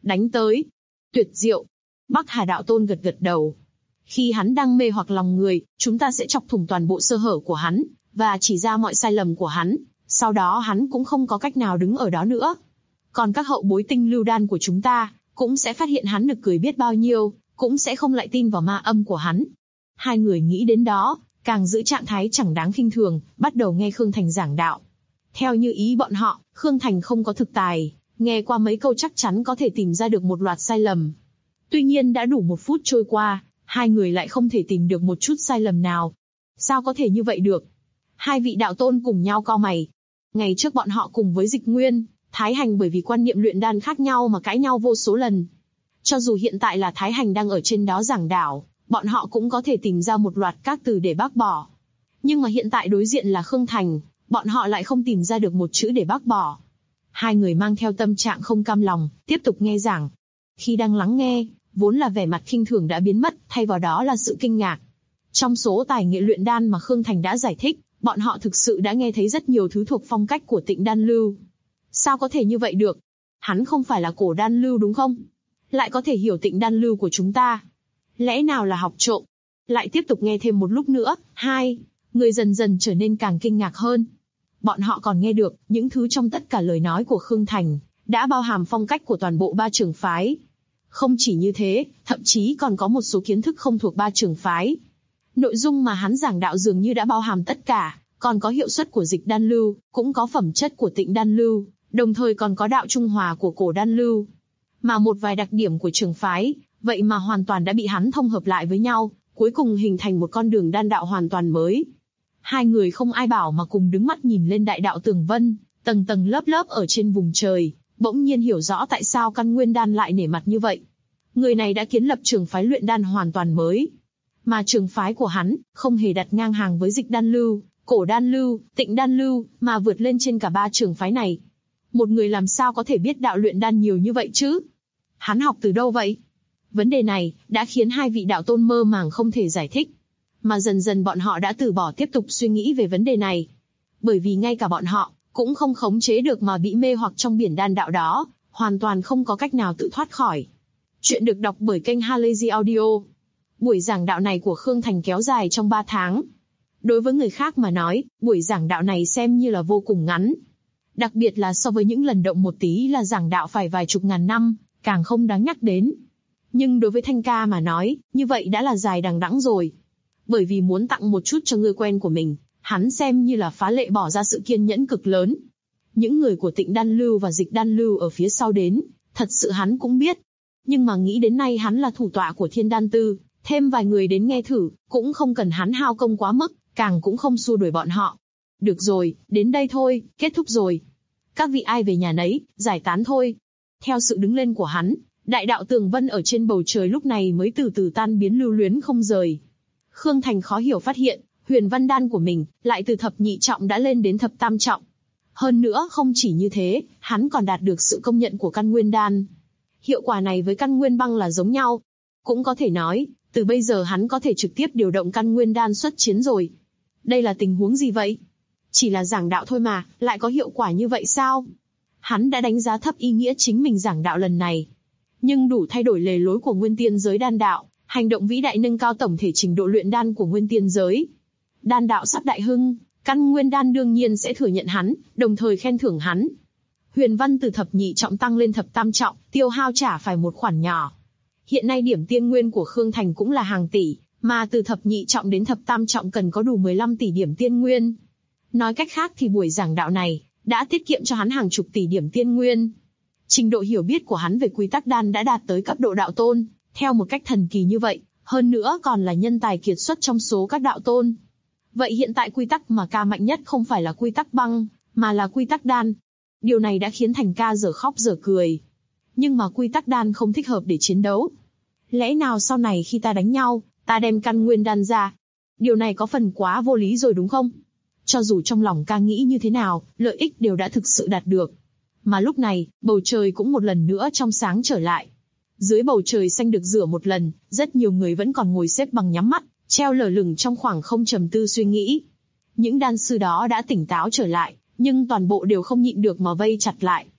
Đánh tới. Tuyệt diệu. Bắc Hà đạo tôn gật gật đầu. Khi hắn đang mê hoặc lòng người, chúng ta sẽ chọc thủng toàn bộ sơ hở của hắn, và chỉ ra mọi sai lầm của hắn. Sau đó hắn cũng không có cách nào đứng ở đó nữa. Còn các hậu bối tinh lưu đan của chúng ta, cũng sẽ phát hiện hắn nực cười biết bao nhiêu, cũng sẽ không lại tin vào ma âm của hắn. Hai người nghĩ đến đó, càng giữ trạng thái chẳng đáng khinh thường, bắt đầu nghe Khương Thành giảng đạo. Theo như ý bọn họ, Khương Thành không có thực tài, nghe qua mấy câu chắc chắn có thể tìm ra được một loạt sai lầm. Tuy nhiên đã đủ 1 phút trôi qua, hai người lại không thể tìm được một chút sai lầm nào. Sao có thể như vậy được? Hai vị đạo tôn cùng nhau cau mày. Ngày trước bọn họ cùng với Dịch Nguyên, Thái Hành bởi vì quan niệm luyện đan khác nhau mà cãi nhau vô số lần. Cho dù hiện tại là Thái Hành đang ở trên đó giảng đạo, bọn họ cũng có thể tìm ra một loạt các từ để bác bỏ. Nhưng mà hiện tại đối diện là Khương Thành, bọn họ lại không tìm ra được một chữ để bác bỏ. Hai người mang theo tâm trạng không cam lòng, tiếp tục nghe giảng. Khi đang lắng nghe, vốn là vẻ mặt khinh thường đã biến mất, thay vào đó là sự kinh ngạc. Trong số tài nghệ luyện đan mà Khương Thành đã giải thích, bọn họ thực sự đã nghe thấy rất nhiều thứ thuộc phong cách của Tịnh Đan Lưu. Sao có thể như vậy được? Hắn không phải là Cổ Đan Lưu đúng không? Lại có thể hiểu Tịnh Đan Lưu của chúng ta. Lẽ nào là học trộm? Lại tiếp tục nghe thêm một lúc nữa, hai người dần dần trở nên càng kinh ngạc hơn. Bọn họ còn nghe được những thứ trong tất cả lời nói của Khương Thành, đã bao hàm phong cách của toàn bộ 3 trường phái. Không chỉ như thế, thậm chí còn có một số kiến thức không thuộc 3 trường phái. Nội dung mà hắn giảng đạo dường như đã bao hàm tất cả, còn có hiệu suất của Dịch Đan Lưu, cũng có phẩm chất của Tịnh Đan Lưu, đồng thời còn có đạo trung hòa của Cổ Đan Lưu. Mà một vài đặc điểm của trường phái, vậy mà hoàn toàn đã bị hắn thông hợp lại với nhau, cuối cùng hình thành một con đường đan đạo hoàn toàn mới. Hai người không ai bảo mà cùng đứng mắt nhìn lên đại đạo tường vân, tầng tầng lớp lớp ở trên vùng trời, bỗng nhiên hiểu rõ tại sao Căn Nguyên Đan lại nể mặt như vậy. Người này đã kiến lập trường phái luyện đan hoàn toàn mới. Mà trường phái của hắn, không hề đặt ngang hàng với Dịch Đan Lưu, Cổ Đan Lưu, Tịnh Đan Lưu, mà vượt lên trên cả 3 trường phái này. Một người làm sao có thể biết đạo luyện đan nhiều như vậy chứ? Hắn học từ đâu vậy? Vấn đề này, đã khiến hai vị đạo tôn mơ màng không thể giải thích. Mà dần dần bọn họ đã từ bỏ tiếp tục suy nghĩ về vấn đề này. Bởi vì ngay cả bọn họ, cũng không khống chế được mà bị mê hoặc trong biển đan đạo đó, hoàn toàn không có cách nào tự thoát khỏi. Chuyện được đọc bởi kênh Halazy Audio. Buổi giảng đạo này của Khương Thành kéo dài trong 3 tháng. Đối với người khác mà nói, buổi giảng đạo này xem như là vô cùng ngắn. Đặc biệt là so với những lần động một tí là giảng đạo phải vài chục ngàn năm, càng không đáng nhắc đến. Nhưng đối với Thanh ca mà nói, như vậy đã là dài đằng đẵng rồi. Bởi vì muốn tặng một chút cho người quen của mình, hắn xem như là phá lệ bỏ ra sự kiên nhẫn cực lớn. Những người của Tịnh Đan Lưu và Dịch Đan Lưu ở phía sau đến, thật sự hắn cũng biết. Nhưng mà nghĩ đến nay hắn là thủ tọa của Thiên Đan Tư, thêm vài người đến nghe thử, cũng không cần hắn hao công quá mức, càng cũng không xua đuổi bọn họ. Được rồi, đến đây thôi, kết thúc rồi. Các vị ai về nhà nấy, giải tán thôi. Theo sự đứng lên của hắn, đại đạo tường vân ở trên bầu trời lúc này mới từ từ tan biến lưu luyến không rời. Khương Thành khó hiểu phát hiện, huyền văn đan của mình, lại từ thập nhị trọng đã lên đến thập tam trọng. Hơn nữa không chỉ như thế, hắn còn đạt được sự công nhận của Căn Nguyên Đan. Hiệu quả này với Căn Nguyên Băng là giống nhau. Cũng có thể nói, từ bây giờ hắn có thể trực tiếp điều động Căn Nguyên Đan xuất chiến rồi. Đây là tình huống gì vậy? Chỉ là giảng đạo thôi mà, lại có hiệu quả như vậy sao? Hắn đã đánh giá thấp ý nghĩa chính mình giảng đạo lần này. Nhưng đủ thay đổi lề lối của nguyên tiên giới đan đạo, hành động vĩ đại nâng cao tổng thể trình độ luyện đan của nguyên tiên giới. Đan đạo sắp đại hưng, Căn Nguyên Đan đương nhiên sẽ thừa nhận hắn, đồng thời khen thưởng hắn. Huyền văn từ thập nhị trọng tăng lên thập tam trọng, tiêu hao trả phải một khoản nhỏ. Hiện nay điểm tiên nguyên của Khương Thành cũng là hàng tỷ, mà từ thập nhị trọng đến thập tam trọng cần có đủ 15 tỷ điểm tiên nguyên. Nói cách khác thì buổi giảng đạo này, đã tiết kiệm cho hắn hàng chục tỷ điểm tiên nguyên. Trình độ hiểu biết của hắn về quy tắc đan đã đạt tới cấp độ đạo tôn, theo một cách thần kỳ như vậy, hơn nữa còn là nhân tài kiệt xuất trong số các đạo tôn. Vậy hiện tại quy tắc mà ca mạnh nhất không phải là quy tắc băng, mà là quy tắc đan. Điều này đã khiến Thành ca dở khóc dở cười. Nhưng mà quy tắc đan không thích hợp để chiến đấu. Lẽ nào sau này khi ta đánh nhau, ta đem Căn Nguyên Đan ra? Điều này có phần quá vô lý rồi đúng không? Cho dù trong lòng ca nghĩ như thế nào, lợi ích đều đã thực sự đạt được. Mà lúc này, bầu trời cũng một lần nữa trong sáng trở lại. Dưới bầu trời xanh được rửa một lần, rất nhiều người vẫn còn ngồi xếp bằng nhắm mắt, treo lơ lửng trong khoảng không trầm tư suy nghĩ. Những đan sư đó đã tỉnh táo trở lại, nhưng toàn bộ đều không nhịn được mà vây chặt lại.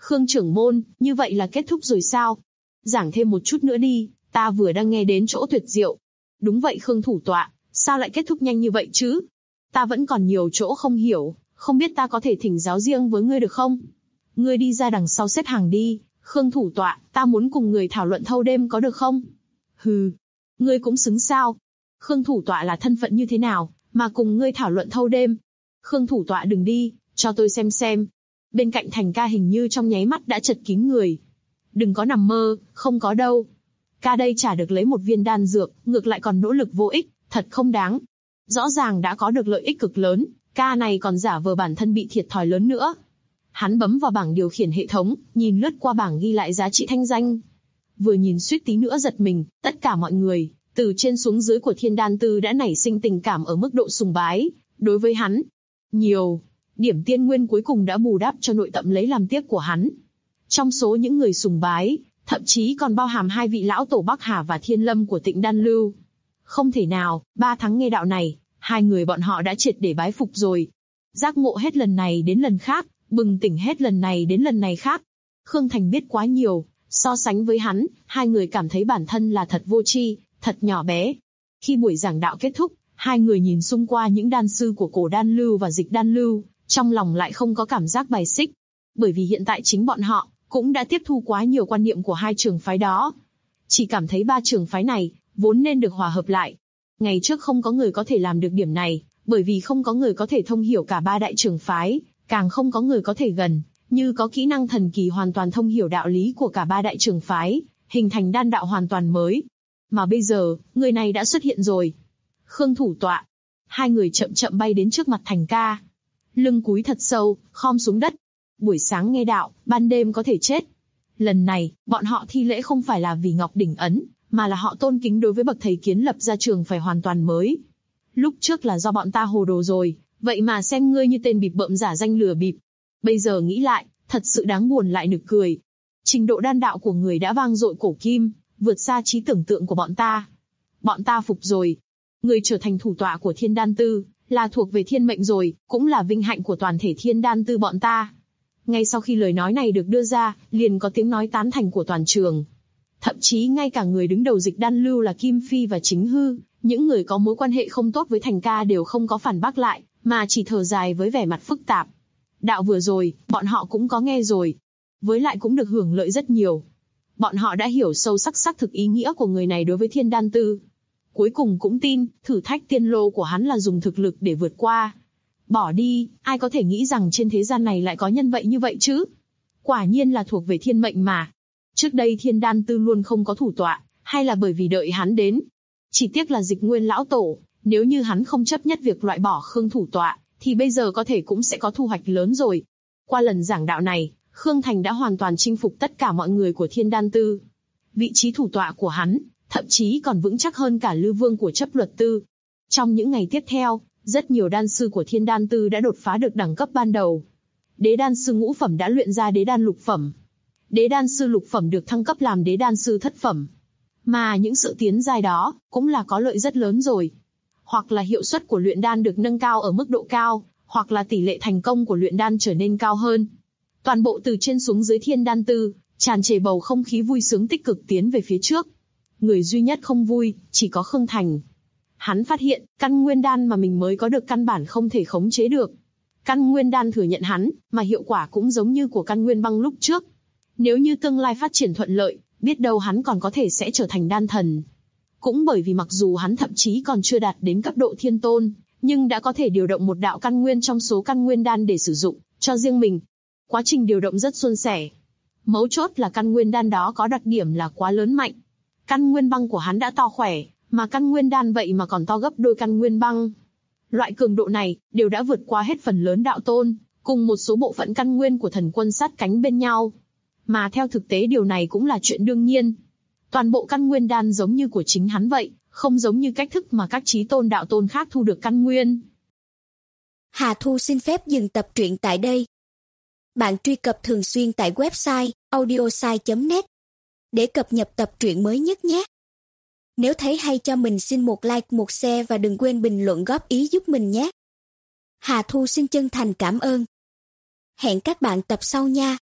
Khương trưởng môn, như vậy là kết thúc rồi sao? Giảng thêm một chút nữa đi, ta vừa đang nghe đến chỗ tuyệt diệu. Đúng vậy Khương thủ tọa, sao lại kết thúc nhanh như vậy chứ? Ta vẫn còn nhiều chỗ không hiểu, không biết ta có thể thỉnh giáo riêng với ngươi được không? Ngươi đi ra đằng sau xếp hàng đi, Khương thủ tọa, ta muốn cùng người thảo luận thâu đêm có được không? Hừ, ngươi cũng xứng sao? Khương thủ tọa là thân phận như thế nào, mà cùng ngươi thảo luận thâu đêm? Khương thủ tọa đừng đi, cho tôi xem. Bên cạnh Thành ca hình như trong nháy mắt đã chật kín người. Đừng có nằm mơ, không có đâu. Ca đây chả được lấy một viên đan dược, ngược lại còn nỗ lực vô ích, thật không đáng. Rõ ràng đã có được lợi ích cực lớn, ca này còn giả vờ bản thân bị thiệt thòi lớn nữa. Hắn bấm vào bảng điều khiển hệ thống, nhìn lướt qua bảng ghi lại giá trị thanh danh. Vừa nhìn suýt tí nữa giật mình, tất cả mọi người, từ trên xuống dưới của Thiên Đan Tư đã nảy sinh tình cảm ở mức độ sùng bái, đối với hắn. Nhiều, điểm tiên nguyên cuối cùng đã bù đắp cho nội tâm lấy làm tiếc của hắn. Trong số những người sùng bái, thậm chí còn bao hàm hai vị lão tổ Bắc Hà và Thiên Lâm của Tịnh Đan Lưu. Không thể nào, 3 tháng nghe đạo này, hai người bọn họ đã triệt để bái phục rồi. Giác ngộ hết lần này đến lần khác, bừng tỉnh hết lần này đến lần này khác. Khương Thành biết quá nhiều, so sánh với hắn, hai người cảm thấy bản thân là thật vô tri, thật nhỏ bé. Khi buổi giảng đạo kết thúc, hai người nhìn xung qua những đan sư của Cổ Đan Lưu và Dịch Đan Lưu, trong lòng lại không có cảm giác bài xích. Bởi vì hiện tại chính bọn họ cũng đã tiếp thu quá nhiều quan niệm của hai trường phái đó. Chỉ cảm thấy 3 trường phái này vốn nên được hòa hợp lại. Ngày trước không có người có thể làm được điểm này, bởi vì không có người có thể thông hiểu cả 3 đại trường phái, càng không có người có thể gần như có kỹ năng thần kỳ hoàn toàn thông hiểu đạo lý của cả 3 đại trường phái, hình thành đan đạo hoàn toàn mới. Mà bây giờ, người này đã xuất hiện rồi. Khương thủ tọa. Hai người chậm chậm bay đến trước mặt Thành ca. Lưng cúi thật sâu, khom xuống đất. Buổi sáng nghe đạo, ban đêm có thể chết. Lần này, bọn họ thi lễ không phải là vì Ngọc Đỉnh Ấn, mà là họ tôn kính đối với bậc thầy kiến lập ra trường phải hoàn toàn mới. Lúc trước là do bọn ta hồ đồ rồi, vậy mà xem ngươi như tên bịp bợm giả danh lừa bịp. Bây giờ nghĩ lại, thật sự đáng buồn lại nực cười. Trình độ đan đạo của người đã vang dội cổ kim, vượt xa trí tưởng tượng của bọn ta. Bọn ta phục rồi. Người trở thành thủ tọa của Thiên Đan Tư, là thuộc về thiên mệnh rồi, cũng là vinh hạnh của toàn thể Thiên Đan Tư bọn ta. Ngay sau khi lời nói này được đưa ra, liền có tiếng nói tán thành của toàn trường. Thậm chí ngay cả người đứng đầu Dịch Đan Lưu là Kim Phi và Chính Hư, những người có mối quan hệ không tốt với Thành ca đều không có phản bác lại, mà chỉ thở dài với vẻ mặt phức tạp. Đạo vừa rồi, bọn họ cũng có nghe rồi. Với lại cũng được hưởng lợi rất nhiều. Bọn họ đã hiểu sâu sắc xác thực ý nghĩa của người này đối với Thiên Đan Tư. Cuối cùng cũng tin, thử thách tiên lô của hắn là dùng thực lực để vượt qua. Bỏ đi, ai có thể nghĩ rằng trên thế gian này lại có nhân vậy như vậy chứ? Quả nhiên là thuộc về thiên mệnh mà. Trước đây Thiên Đan Tư luôn không có thủ tọa, hay là bởi vì đợi hắn đến. Chỉ tiếc là Dịch Nguyên lão tổ, nếu như hắn không chấp nhất việc loại bỏ Khương thủ tọa, thì bây giờ có thể cũng sẽ có thu hoạch lớn rồi. Qua lần giảng đạo này, Khương Thành đã hoàn toàn chinh phục tất cả mọi người của Thiên Đan Tư. Vị trí thủ tọa của hắn, thậm chí còn vững chắc hơn cả Lư Vương của Chấp Luật Tư. Trong những ngày tiếp theo, rất nhiều đan sư của Thiên Đan Tư đã đột phá được đẳng cấp ban đầu. Đế đan sư ngũ phẩm đã luyện ra đế đan lục phẩm. Đế đan sư lục phẩm được thăng cấp làm đế đan sư thất phẩm. Mà những sự tiến giai đó, cũng là có lợi rất lớn rồi. Hoặc là hiệu suất của luyện đan được nâng cao ở mức độ cao, hoặc là tỷ lệ thành công của luyện đan trở nên cao hơn. Toàn bộ từ trên xuống dưới Thiên Đan Tư, tràn trề bầu không khí vui sướng tích cực tiến về phía trước. Người duy nhất không vui, chỉ có Khương Thành. Hắn phát hiện, căn nguyên đan mà mình mới có được căn bản không thể khống chế được. Căn nguyên đan thừa nhận hắn, mà hiệu quả cũng giống như của căn nguyên băng lúc trước. Nếu như tương lai phát triển thuận lợi, biết đâu hắn còn có thể sẽ trở thành đan thần. Cũng bởi vì mặc dù hắn thậm chí còn chưa đạt đến cấp độ thiên tôn, nhưng đã có thể điều động một đạo căn nguyên trong số căn nguyên đan để sử dụng, cho riêng mình. Quá trình điều động rất suôn sẻ. Mấu chốt là căn nguyên đan đó có đặc điểm là quá lớn mạnh. Căn nguyên băng của hắn đã to khỏe, mà căn nguyên đan vậy mà còn to gấp đôi căn nguyên băng. Loại cường độ này, đều đã vượt qua hết phần lớn đạo tôn, cùng một số bộ phận căn nguyên của thần quân sát cánh bên nhau. Mà theo thực tế điều này cũng là chuyện đương nhiên. Toàn bộ căn nguyên đan giống như của chính hắn vậy, không giống như cách thức mà các chí tôn đạo tôn khác thu được căn nguyên. Hà Thu xin phép dừng tập truyện tại đây. Bạn truy cập thường xuyên tại website audiosai.net để cập nhật tập truyện mới nhất nhé. Nếu thấy hay cho mình xin một like, một share và đừng quên bình luận góp ý giúp mình nhé. Hà Thu xin chân thành cảm ơn. Hẹn các bạn tập sau nha.